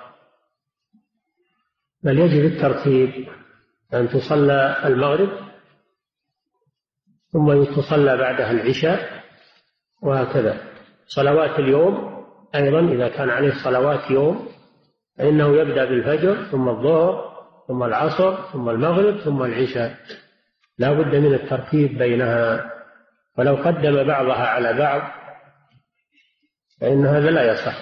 بل يجب الترتيب، أن تصلى المغرب ثم تصلى بعدها العشاء، وهكذا. صلوات اليوم أيضا إذا كان عليه صلوات يوم فإنه يبدأ بالفجر ثم الظهر ثم العصر ثم المغرب ثم العشاء، لا بد من الترتيب بينها، ولو قدم بعضها على بعض فإن هذا لا يصح.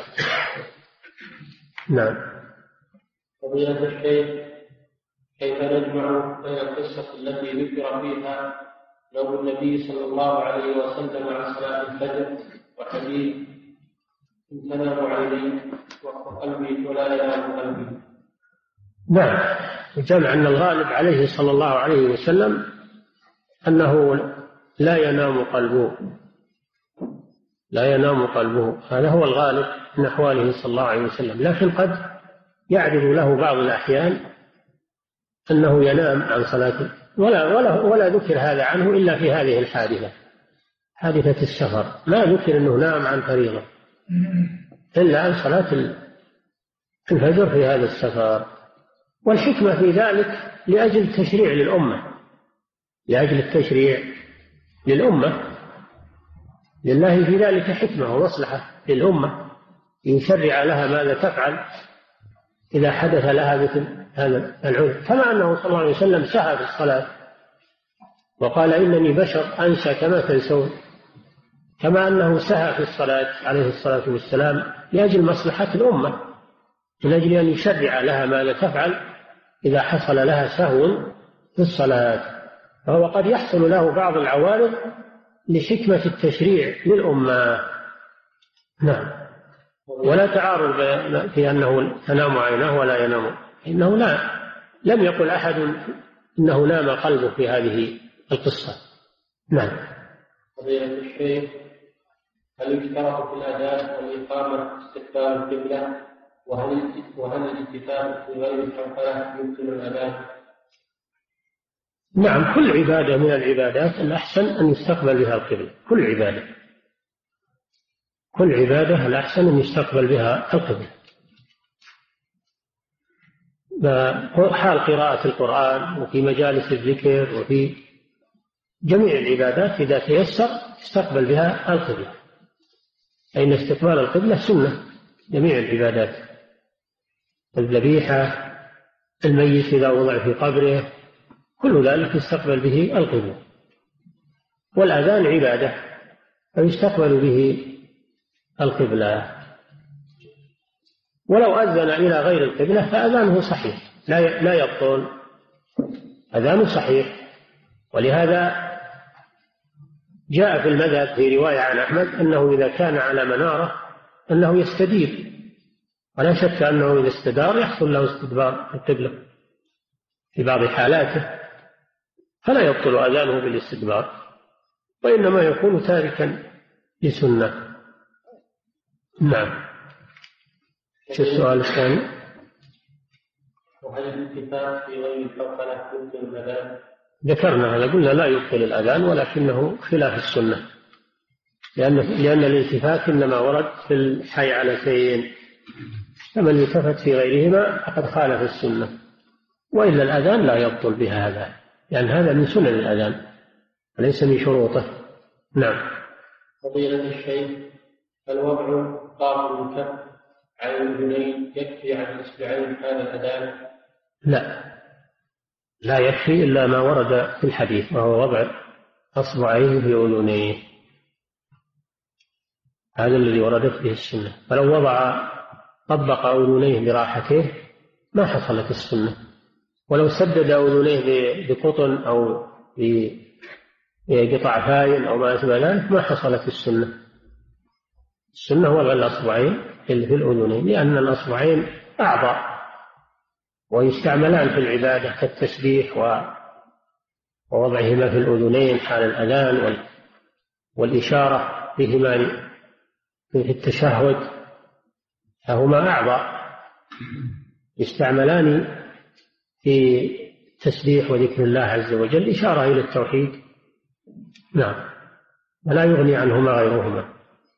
نعم. فضيلة الشيخ، كيف نجمع بين القصة التي ذكر فيها نوم النبي صلى الله عليه وسلم عن صلاة الفجر وحديث إن تنام عيني وقلبي ولا ينام قلبي؟ نعم، الجمع أن الغالب عليه صلى الله عليه وسلم أنه لا ينام قلبه، لا ينام قلبه، هذا هو الغالب من أحواله صلى الله عليه وسلم، لكن قد يعرض له بعض الأحيان أنه ينام عن صلاة، ولا, ولا, ولا ذكر هذا عنه إلا في هذه الحادثة، حادثة السفر، ما ذكر أنه نام عن فريضة إلا عن صلاة الفجر في هذا السفر. والحكمة في ذلك لأجل التشريع للأمة، لأجل التشريع للأمة، لله في ذلك حكمة ومصلحة للأمة، يشرع لها ماذا تفعل إذا حدث لها مثل هذا العذر، كما أنه صلى الله عليه وسلم سهى في الصلاة وقال إنني بشر أنسى كما تنسون، كما أنه سهى في الصلاة عليه الصلاة والسلام لأجل مصلحة الأمة، من أجل أن يشرع لها ماذا تفعل إذا حصل لها سهو في الصلاة، فهو قد يحصل له بعض العوارض لحكمة التشريع للأمة. نعم. ولا تعارض في أنه تنام عينه ولا ينام، إنه لا، لم يقل أحد إنه نام قلبه في هذه القصة. نعم. فضيلة الشيخ، هل يشترط في الأذان والإقامة استقبال القبلة؟ وهل وهل الالتفات في غير الحنفلة يمكن الأذان؟ نعم، كل عبادة من العبادات الأحسن أن يستقبل بها القبلة، كل عبادة كل عبادة الأحسن أن يستقبل بها القبلة. حال قراءة القرآن وفي مجالس الذكر وفي جميع العبادات إذا تيسر استقبل بها القبلة، فإن استقبال القبلة سنة جميع العبادات، الذبيحة، الميت إذا وضع في قبره، كل ذلك يستقبل به القبلة. والأذان عبادة فيستقبل به القبلة، ولو أذن إلى غير القبلة فأذانه صحيح لا لا يبطل، أذانه صحيح. ولهذا جاء في المذهب في رواية عن أحمد أنه إذا كان على منارة أنه يستدير، ولا شك أنه إذا استدار يحصل له استدبار القبلة في بعض حالاته، فلا يبطل أذانه بالاستدبار، وإنما يكون تاركا لسنة. نعم. شو السؤال الثاني؟ وهل الالتفات في غير الحنفلة يمكن الأذان؟ ذكرنا هذا، قلنا لا يبطل الأذان ولكنه خلاف السنة، لأن لأن الالتفات إنما ورد في الحي على شيء، فمن التفت في غيرهما فقد خالف السنة، وإلا الأذان لا يبطل بهذا، لأن هذا من سنن الأذان وليس من شروطه. نعم. فضيلة الشيخ، الوضع قاف الكف على الأذنين يكفي عن الإصبعين هذا الأذان؟ لا، لا يكفي إلا ما ورد في الحديث، وهو وضع أصبعيه في أذنيه، هذا الذي وردت به السنة. فلو وضع طبق أذنيه براحته ما حصلت السنة، ولو سدد أذنيه بقطن أو بقطع فاين أو ما أشبه ذلك ما حصلت السنة. السنة وضع الأصبعين في الأذنين، لأن الأصبعين أعضاء ويستعملان في العبادة كالتسبيح ووضعهما في الأذنين حال الأذان والإشارة بهما في التشهد، فهما أعضاء يستعملان في التسبيح وذكر الله عز وجل، إشارة إلى التوحيد نعم، ولا يغني عنهما غيرهما.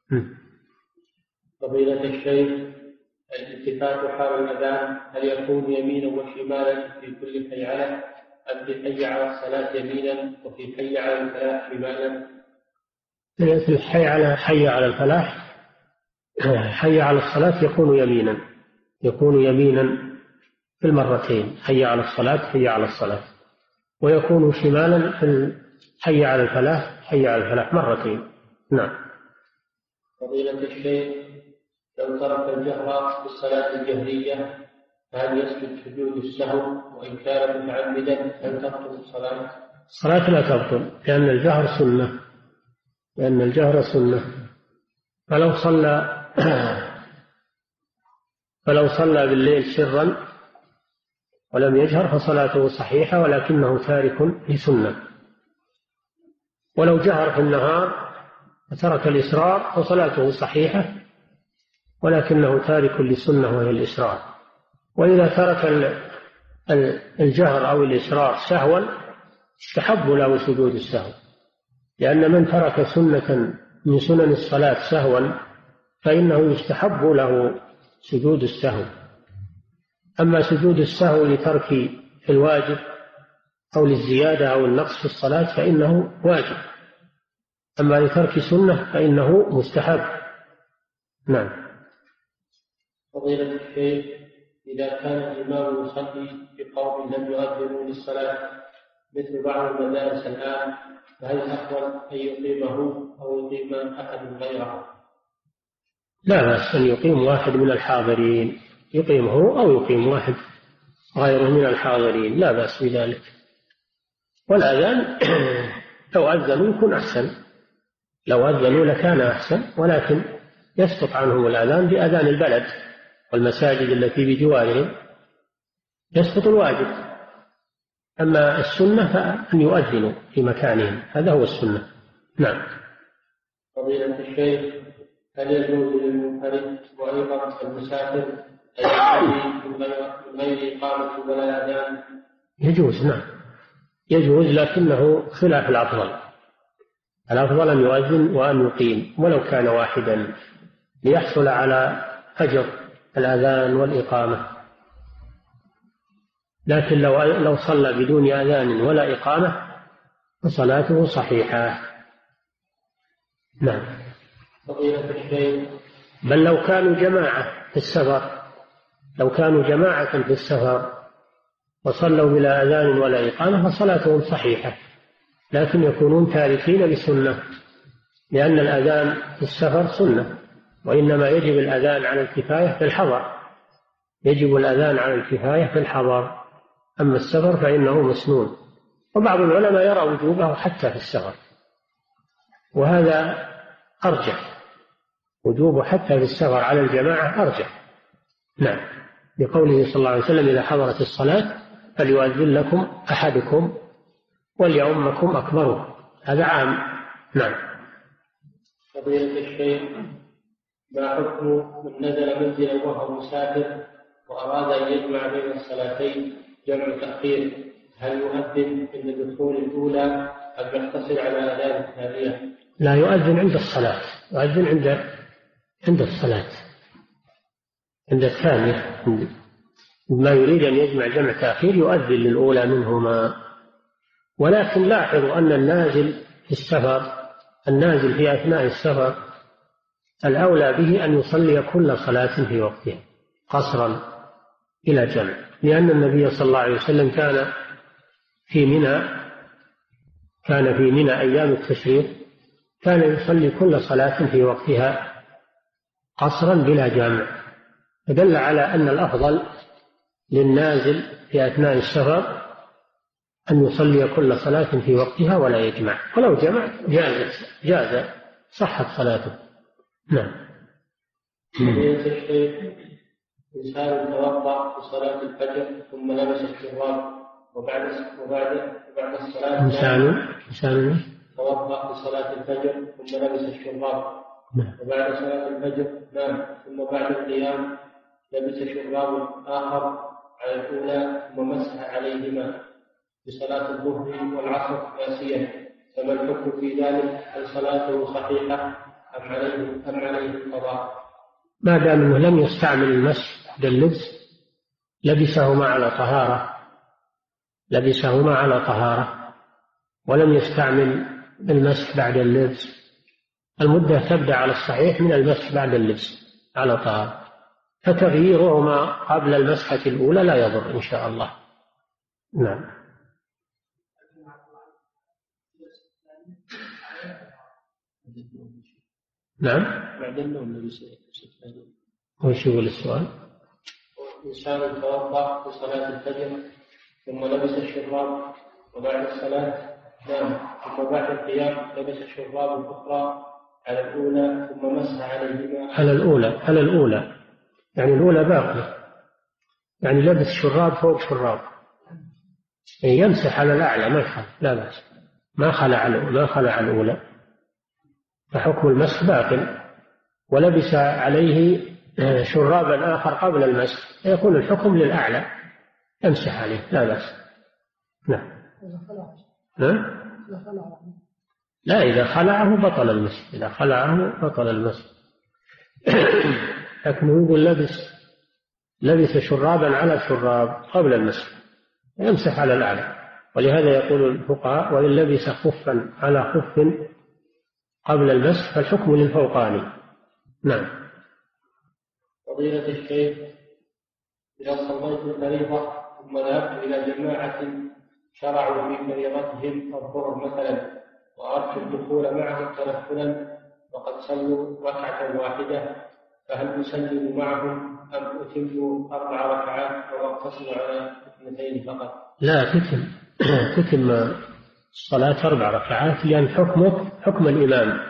فضيلة الشيخ، الالتفات حال الأذان هل يكون يمينا وشمالا في كل حيعلة، أم في حي على الصلاة يمينا وفي حي على الفلاح شمالا؟ في الحي على حي على الفلاح، حي على الصلاة يكون يمينا، يكون يمينا في المرتين، حي على الصلاة حي على الصلاة، ويكون شمالا في حي على الفلاح حي على الفلاح مرتين. نعم. فضيلة الشيخ، لو ترك الجهر في الصلاة الجهرية فهل يسجد سجود السهو، وإن كان متعمدا هل تبطل الصلاة؟ الصلاة لا تبطل، لأن الجهر سنة، لأن الجهر سنة. فلو صلى فلو صلى بالليل سرا ولم يجهر فصلاته صحيحة، ولكنه تارك لسنة. ولو جهر في النهار وترك الإسرار فصلاته صحيحة، ولكنه تارك لسنة وهي الإسرار. وإذا ترك الجهر أو الإسرار سهوا استحب له سجود السهو، لأن من ترك سنة من سنن الصلاة سهوا فإنه يستحب له سجود السهو. أما سجود السهو لترك الواجب أو للزيادة أو النقص في الصلاة فإنه واجب، أما لترك سنة فإنه مستحب. نعم. فضيلة الشيخ، إذا كان الإمام يصلي في قوم لم يؤذنوا للصلاة مثل بعض المدارس الآن، فهل الأفضل أن يقيمه أو يقيم أحد غيره؟ لا بأس أن يقيم واحد من الحاضرين، يقيمه أو يقيم واحد غيره من الحاضرين، لا بأس بذلك. والأذان لو أذنوا يكون أحسن، لو أذنوا لكان أحسن، ولكن يسقط عنهم الأذان بأذان البلد والمساجد التي بجوارهم، يسقط الواجب. أما السنة فأن يؤذنوا في مكانهم، هذا هو السنة. نعم. فضيلة الشيخ، هل يجوز للمنفرد وأيضا المسافر أن يصلي من غير إقامة ولا أذان؟ يجوز، نعم يجوز، لكنه خلاف الأفضل. الأفضل أن يؤذن وأن يقيم ولو كان واحدا، ليحصل على أجر الأذان والإقامة. لكن لو لو صلى بدون أذان ولا إقامة فصلاته صحيحة. نعم. فضيلة الشيخ، بل لو كانوا جماعة في السفر، لو كانوا جماعة في السفر وصلوا بلا أذان ولا إقامة فصلاتهم صحيحة، لكن يكونون تاركين لسنة، لأن الأذان في السفر سنة، وإنما يجب الأذان على الكفاية في الحضر، يجب الأذان على الكفاية في الحضر، أما السفر فإنه مسنون. وبعض العلماء يرى وجوبه حتى في السفر، وهذا أرجح، وجوبه حتى في السفر على الجماعة أرجح. نعم، بقوله صلى الله عليه وسلم: إذا حضرت الصلاة فليؤذن لكم أحدكم وليؤمكم أكبره، هذا عام. نعم. فضيلة الشيخ، ما حكم من نزل منزلا وهو مسافر وأراد أن يجمع بين الصلاتين جمع تأخير، هل يؤذن عند الدخول الأولى أم يقتصر على أذان الثانية؟ لا، يؤذن عند الصلاة، يؤذن عند عند الصلاة، عند الثانية. ما يريد أن يجمع جمع تأخير يؤذن للأولى منهما. ولكن لاحظوا أن النازل في السفر، النازل في أثناء السفر الأولى به أن يصلي كل صلاة في وقتها قصرا إلى جمع، لأن النبي صلى الله عليه وسلم كان في منى كان في منى أيام التشريق كان يصلي كل صلاة في وقتها قصرا بلا جمع، فدل على أن الأفضل للنازل في أثناء السفر أن يصلي كل صلاة في وقتها ولا يجمع، ولو جمع جاز جاز صحت صلاته. نعم. إنسان توضأ في صلاة الفجر ثم لبس الشراب وبعد وبعد وبعد الصلاة إنسان إنسان توضأ في صلاة الفجر ثم لبس الشراب وبعد صلاة الفجر نام، ثم بعد القيام لبس شراب آخر على الأولى ثم مسح عليهما في صلاة الظهر والعصر ناسيا، فما الحكم في ذلك؟ هل صلاته صحيحة أم عليه أم عليه القضاء؟ ما دام أنه لم يستعمل المسح بعد اللبس لبسهما على طهارة لبسهما على طهارة ولم يستعمل المسح بعد اللبس، المدة تبدأ على الصحيح من المسح بعد اللبس على طهارة، فتغييرهما قبل المسحة الأولى لا يضر إن شاء الله. نعم. نعم. وش يقول السؤال؟ إنسان توضأ في صلاة الفجر ثم لبس الشراب وبعد الصلاة نام ثم بعد القيام لبس الشراب الأخرى على الأولى ثم مسح عليهما. على الأولى على الأولى يعني الأولى باقية، يعني لبس شراب فوق شراب، يعني يمسح على الأعلى ما يخل لا بأس، ما خلع ما خلع الأولى، فحكم المسح باق. ولبس عليه شرابا آخر قبل المسح يكون الحكم للأعلى، يمسح عليه لا بأس. نعم. نعم. لا، إذا خلعه بطل المسح، إذا خلعه بطل المسح. لكنه يقول لبس لبس شرابا على شراب قبل المسح يمسح على الأعلى، ولهذا يقول الفقهاء وإن لبس خفا على خف قبل المسح فالحكم للفوقاني. نعم. فضيلة الشيخ، إذا صليت الفريضة ثم ذهبت إلى جماعة شرعوا في فريضتهم الظهر مثلا وأردت الدخول معهم تنفلا وقد صلوا ركعة واحدة، فهل أسلم معهم أم أتم أربع ركعات أو أقتصر على اثنتين فقط؟ لا، تتم تتم الصلاة أربع ركعات، لأن حكمك حكم الإمام،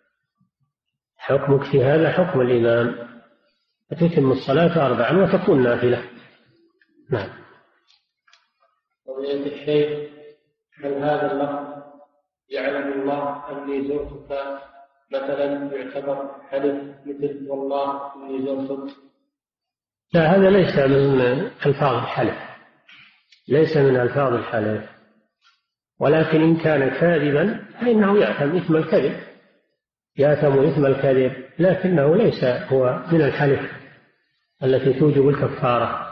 حكمك في هذا حكم الإمام، فتتم الصلاة أربعا وتكون نافلة. نعم. فضيلة الشيخ، هل هذا اللفظ يعلم الله أني زرتك مثلا يعتبر حلف مثل والله أني زرتك؟ لا، هذا ليس من ألفاظ الحلف، ليس من ألفاظ الحلف، ولكن إن كان كاذبا فإنه يأثم إثم الكذب، يأثم إثم الكذب، لكنه ليس هو من الحلف التي توجب الكفارة.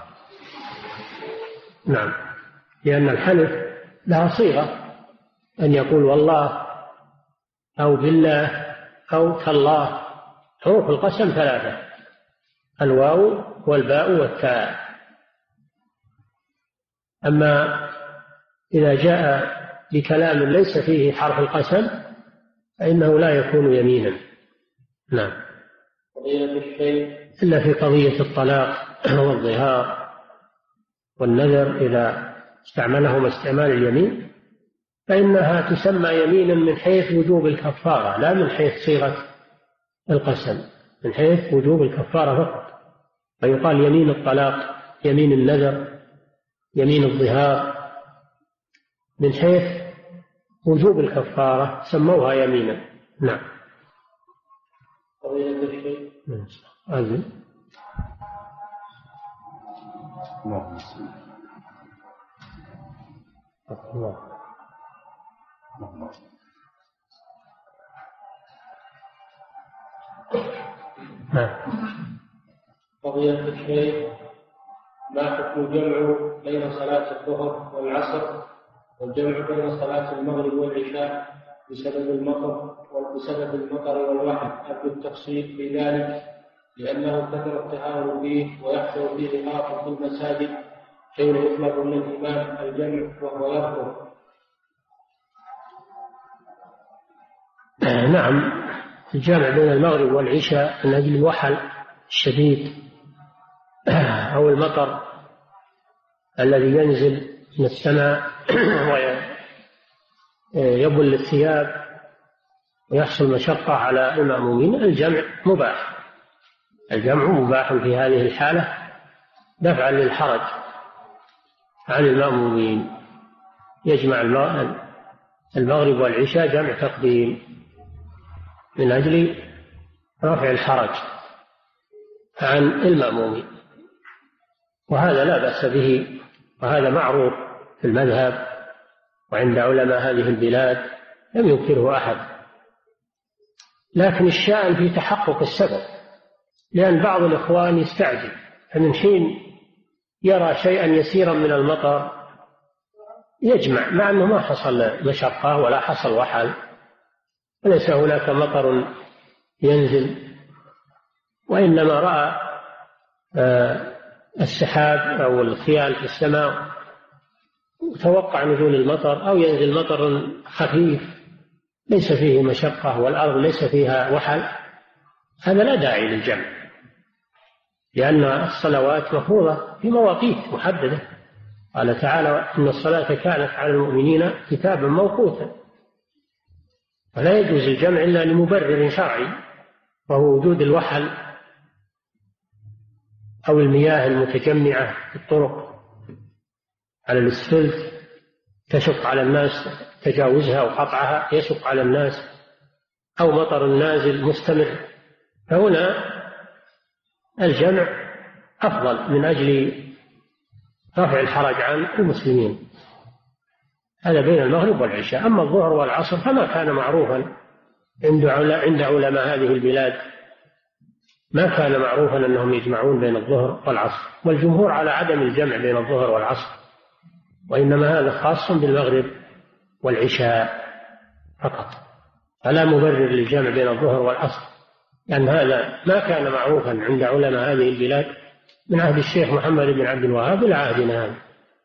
نعم. لأن الحلف لها صيغة، أن يقول والله أو بالله أو تالله، حروف القسم ثلاثة، الواو والباء والتاء. أما إذا جاء بكلام ليس فيه حرف القسم فإنه لا يكون يمينا. نعم. إلا في قضية الطلاق والظهار والنذر إذا استعملهما استعمال اليمين فإنها تسمى يمينا من حيث وجوب الكفارة، لا من حيث صيغة القسم، من حيث وجوب الكفارة فقط. فيقال يمين الطلاق، يمين النذر، يمين الظهار، من حيث وجوب الكفارة سموها يمينا. نعم. أذن. اللهم الله. فضيلة الشيخ، ما حكم جمع بين صلاة الظهر والعصر والجمع بين صلاة المغرب والعشاء بسبب المطر وبسبب المطر والوحل؟ أرجو التفصيل في ذلك، لأنه كثر التهاون فيه ويحصل فيه خاطر في المساجد حين يطلب من الإمام الجمع وهو يرفض. نعم، الجمع بين المغرب والعشاء من أجل الوحل الشديد أو المطر الذي ينزل من السماء ويبل الثياب ويحصل مشقة على المأمومين، الجمع مباح، الجمع مباح في هذه الحالة دفعا للحرج عن المأمومين. يجمع المغرب والعشاء جمع تقديم من أجل رفع الحرج عن المأمومين، وهذا لا بأس به، وهذا معروف في المذهب وعند علماء هذه البلاد لم ينكره أحد، لكن الشأن في تحقق السبب، لأن بعض الإخوان يستعجل، فمن حين يرى شيئا يسيرا من المطر يجمع، مع أنه ما حصل مشقة ولا حصل وحل، وليس هناك مطر ينزل، وإنما رأى السحاب أو الخيال في السماء وتوقع نزول المطر، أو ينزل مطر خفيف ليس فيه مشقة والأرض ليس فيها وحل، هذا لا داعي للجمع، لأن الصلوات مفروضة في مواقيت محددة. قال تعالى: إن الصلاة كانت على المؤمنين كتابا موقوتا. فلا يجوز الجمع إلا لمبرر شرعي، وهو وجود الوحل أو المياه المتجمعة في الطرق على الاسفلت تشق على الناس تجاوزها وقطعها، يشق على الناس، أو مطر نازل مستمر، فهنا الجمع أفضل من أجل رفع الحرج عن المسلمين. هذا بين المغرب والعشاء. أما الظهر والعصر فما كان معروفا عند عند علماء هذه البلاد، ما كان معروفا أنهم يجمعون بين الظهر والعصر، والجمهور على عدم الجمع بين الظهر والعصر، وإنما هذا خاص بالمغرب والعشاء فقط، فلا مبرر للجمع بين الظهر والعصر، لأن يعني هذا ما كان معروفا عند علماء هذه البلاد من عهد الشيخ محمد بن عبد الوهاب إلى عهدنا هذا.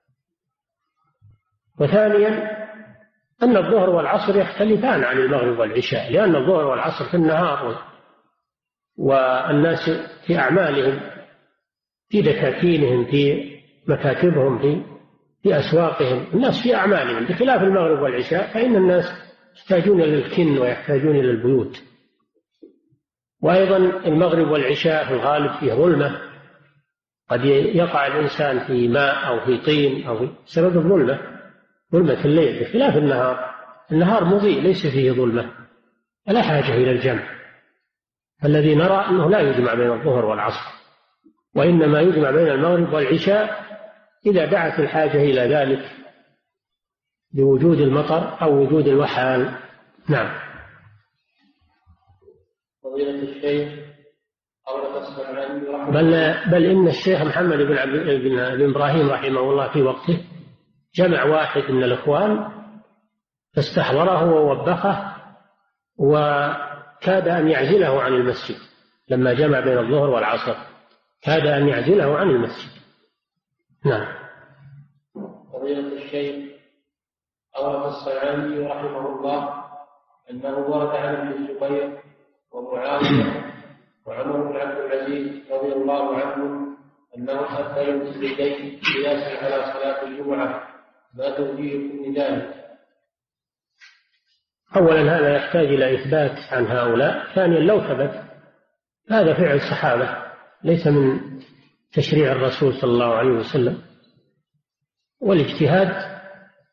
وثانيا أن الظهر والعصر يختلفان عن المغرب والعشاء، لأن الظهر والعصر في النهار والناس في أعمالهم، في دكاكينهم، في مكاتبهم، في في أسواقهم، الناس في أعمالهم، بخلاف المغرب والعشاء فإن الناس يحتاجون إلى الكن ويحتاجون إلى البيوت. وأيضا المغرب والعشاء في الغالب فيه ظلمة، قد يقع الإنسان في ماء أو في طين أو في سبب الظلمة، ظلمة الليل، بخلاف النهار، النهار مضيء ليس فيه ظلمة، فلا حاجة إلى الجمع. الذي نرى أنه لا يجمع بين الظهر والعصر، وإنما يجمع بين المغرب والعشاء إذا دعت الحاجة إلى ذلك بوجود المطر أو وجود الوحال. نعم. فضيلة الشيخ بل, بل إن الشيخ محمد بن, عبد بن إبراهيم رحمه الله في وقته جمع واحد من الإخوان فاستحضره ووبخه وكاد أن يعزله عن المسجد، لما جمع بين الظهر والعصر كاد أن يعزله عن المسجد. نعم. فضيلة الشيخ أورد الصنعاني رحمه الله أنه ورد عن ابن الزبير ومعاوية وعمر بن عبد العزيز رضي الله عنه أنه أدخل المسجدين قياسا على صلاة الجمعة، ما توجيهكم لذلك؟ أولا هذا يحتاج إلى إثبات عن هؤلاء، ثانيا لو ثبت هذا فعل الصحابة ليس من تشريع الرسول صلى الله عليه وسلم. والاجتهاد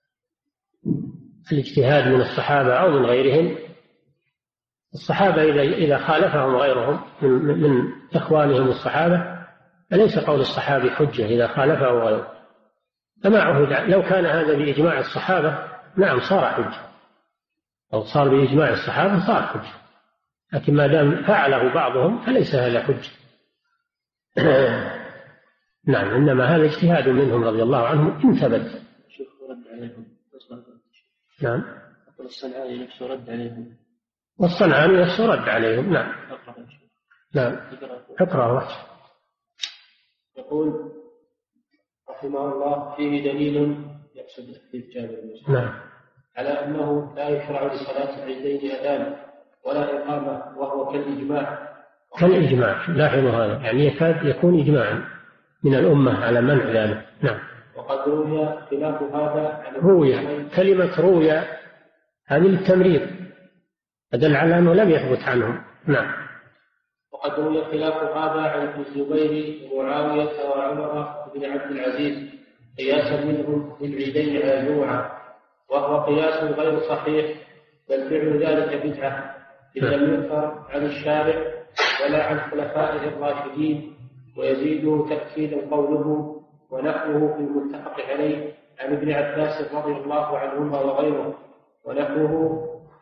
الاجتهاد من الصحابة أو من غيرهم، الصحابة إذا إذا خالفهم غيرهم من, من إخوانهم الصحابة فليس قول الصحابي حجة إذا خالفه غيره، فما عهد. لو كان هذا بإجماع الصحابة نعم صار حجة، أو صار بإجماع الصحابة صار حجة، لكن ما دام فعله بعضهم فليس هذا حجة. نعم، إنما هذا اجتهاد منهم رضي الله عنهم إن ثبت. شيخ رد عليهم. نعم. الصنعاني نفسه رد عليهم. والصنعاني نفسه رد عليهم. نعم. نعم. اقرأ وحش. يقول رحمه الله: فيه دليل، يقصد في جابر نعم، على أنه لا يشرع لصلاة العيدين أذان ولا إقامة، وهو كالإجماع. كالإجماع، لاحظوا هذا، يعني يكاد يكون إجماعا من الأمة على منع ذلك. نعم. وقد روي خلاف هذا عن روي، كلمة روي هذه للتمريض، أدل على أنه لم يثبت عنهم. نعم. وقد روي خلاف هذا عن ابن الزبير ومعاوية وعمر بن عبد العزيز قياسا منهم للعيدين على الجمعة، وهو قياس غير صحيح، بل فعل ذلك بدعة إذ لم يذكر عن الشارع ولا عن خلفائه الراشدين. ويزيد تأكيدا قوله ونحوه في المتفق عليه عن ابن عباس رضي الله عنهما وغيره، ونحوه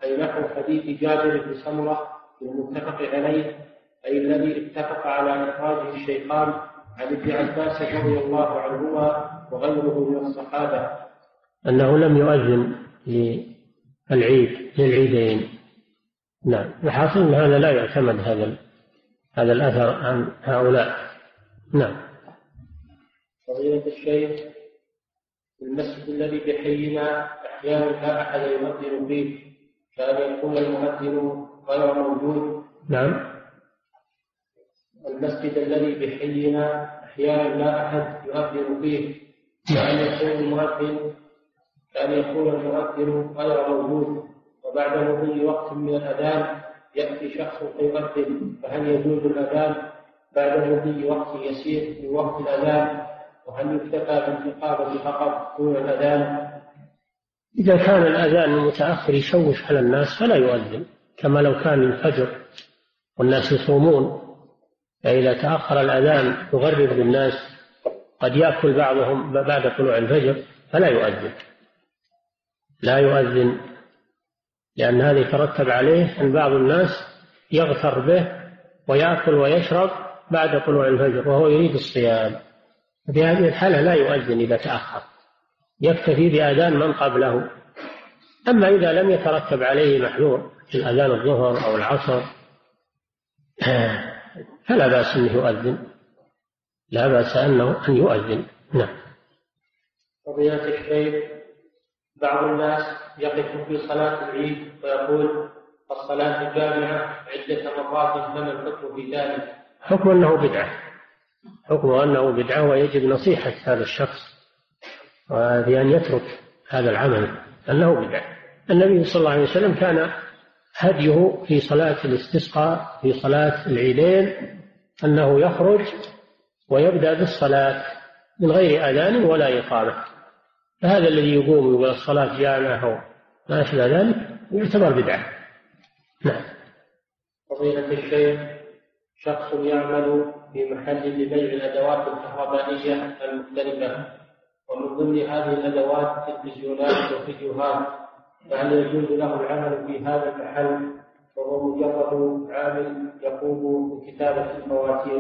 أي نحو حديث جابر بن سمرة المتفق عليه، أي الذي اتفق على إخراجه الشيخان عن ابن عباس رضي الله عنهما وغيره من الصحابة أنه لم يؤذن للعيد للعيدين. نعم، الحاصل أن هذا لا يعتمد هذا هذا الأثر عن هؤلاء. نعم. فضيلة الشيخ، المسجد الذي بحينا أحيانا لا أحد يؤذن فيه، كان يكون المؤذن غير موجود. نعم. المسجد الذي بحينا أحيانا لا أحد يؤذن فيه، كان يكون المؤذن كان يكون المؤذن غير موجود، وبعد مضي وقت من الأذان يأتي شخص فيؤذن، فهل يجوز الأذان بعد مضي وقت يسير من وقت الأذان؟ وهل يكتفى بالإقامة فقط دون الأذان؟ إذا كان الأذان المتأخر يشوش على الناس فلا يؤذن، كما لو كان الفجر والناس يصومون، فإذا تأخر الأذان يغرب بالناس، قد يأكل بعضهم بعد طلوع الفجر، فلا يؤذن لا يؤذن لأن هذا يترتب عليه أن بعض الناس يغتر به ويأكل ويشرب بعد طلوع الفجر وهو يريد الصيام. في هذه الحالة لا يؤذن إذا تأخر، يكتفي بأذان من قبله. أما إذا لم يترتب عليه محذور الأذان الظهر أو العصر فلا بأس أنه يؤذن، لا بأس أنه أن يؤذن. نعم. فضيلة الشيخ، بعض الناس يقف في صلاة العيد ويقول الصلاة جامعة عدة مرات، فما الحكم في ذلك؟ حكم أنه بدعة، حكم أنه بدعة، ويجب نصيحة هذا الشخص وبأن يترك هذا العمل أنه بدعة. النبي صلى الله عليه وسلم كان هديه في صلاة الاستسقاء في صلاة العيدين أنه يخرج ويبدأ بالصلاة من غير أذان ولا إقامة، فهذا الذي يقوم يقول الصلاة جامعة أو ما أشبه ذلك يعتبر بدعة. نعم. فضيلة الشيخ، شخص يعمل في محل لبيع الأدوات الكهربائية المختلفة، ومن ضمن هذه الأدوات تلفزيونات وفيديوهات، فهل يجوز له العمل في هذا المحل وهو مجرد عامل يقوم بكتابة الفواتير؟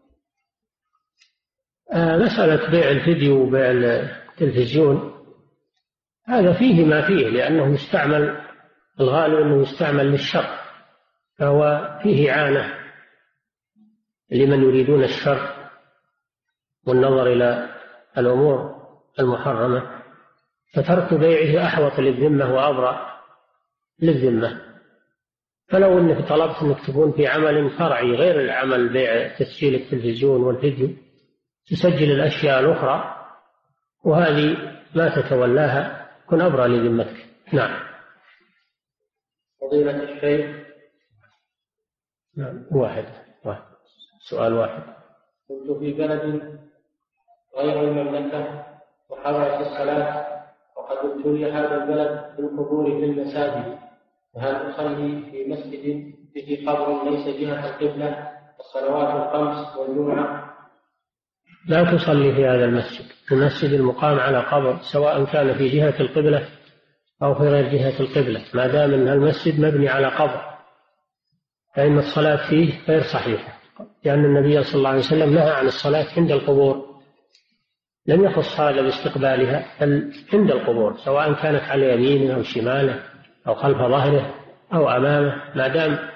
آه مسألة بيع الفيديو وبيع التلفزيون هذا فيه ما فيه، لأنه يستعمل، الغالب أنه يستعمل للشر، فهو فيه إعانة لمن يريدون الشر والنظر إلى الأمور المحرمة، فترك بيعه أحوط للذمة وأبرأ للذمة. فلو أنك طلبت أنك تكون في عمل فرعي غير العمل بيع تسجيل التلفزيون والفيديو، تسجل الأشياء الأخرى وهذه ما تتولاها، كن أبرأ لذمتك. نعم. فضيلة الشيخ، نعم. واحد. واحد سؤال واحد. كنت في بلد غير المملكة وحضرت الصلاة، وقد ابتلي هذا البلد بالقبور في المساجد، فهل أصلي في مسجد به قبر ليس جهة القبلة الصلوات الخمس والجمعة؟ لا تصلي في هذا المسجد، المسجد المقام على قبر، سواء كان في جهة القبلة أو في غير جهة القبلة، ما دام أن المسجد مبني على قبر فإن الصلاة فيه غير صحيحة، لأن النبي صلى الله عليه وسلم نهى عن الصلاة عند القبور، لم يخص هذا باستقبالها بل عند القبور، سواء كانت على يمينه أو شماله أو خلف ظهره أو أمامه، ما دام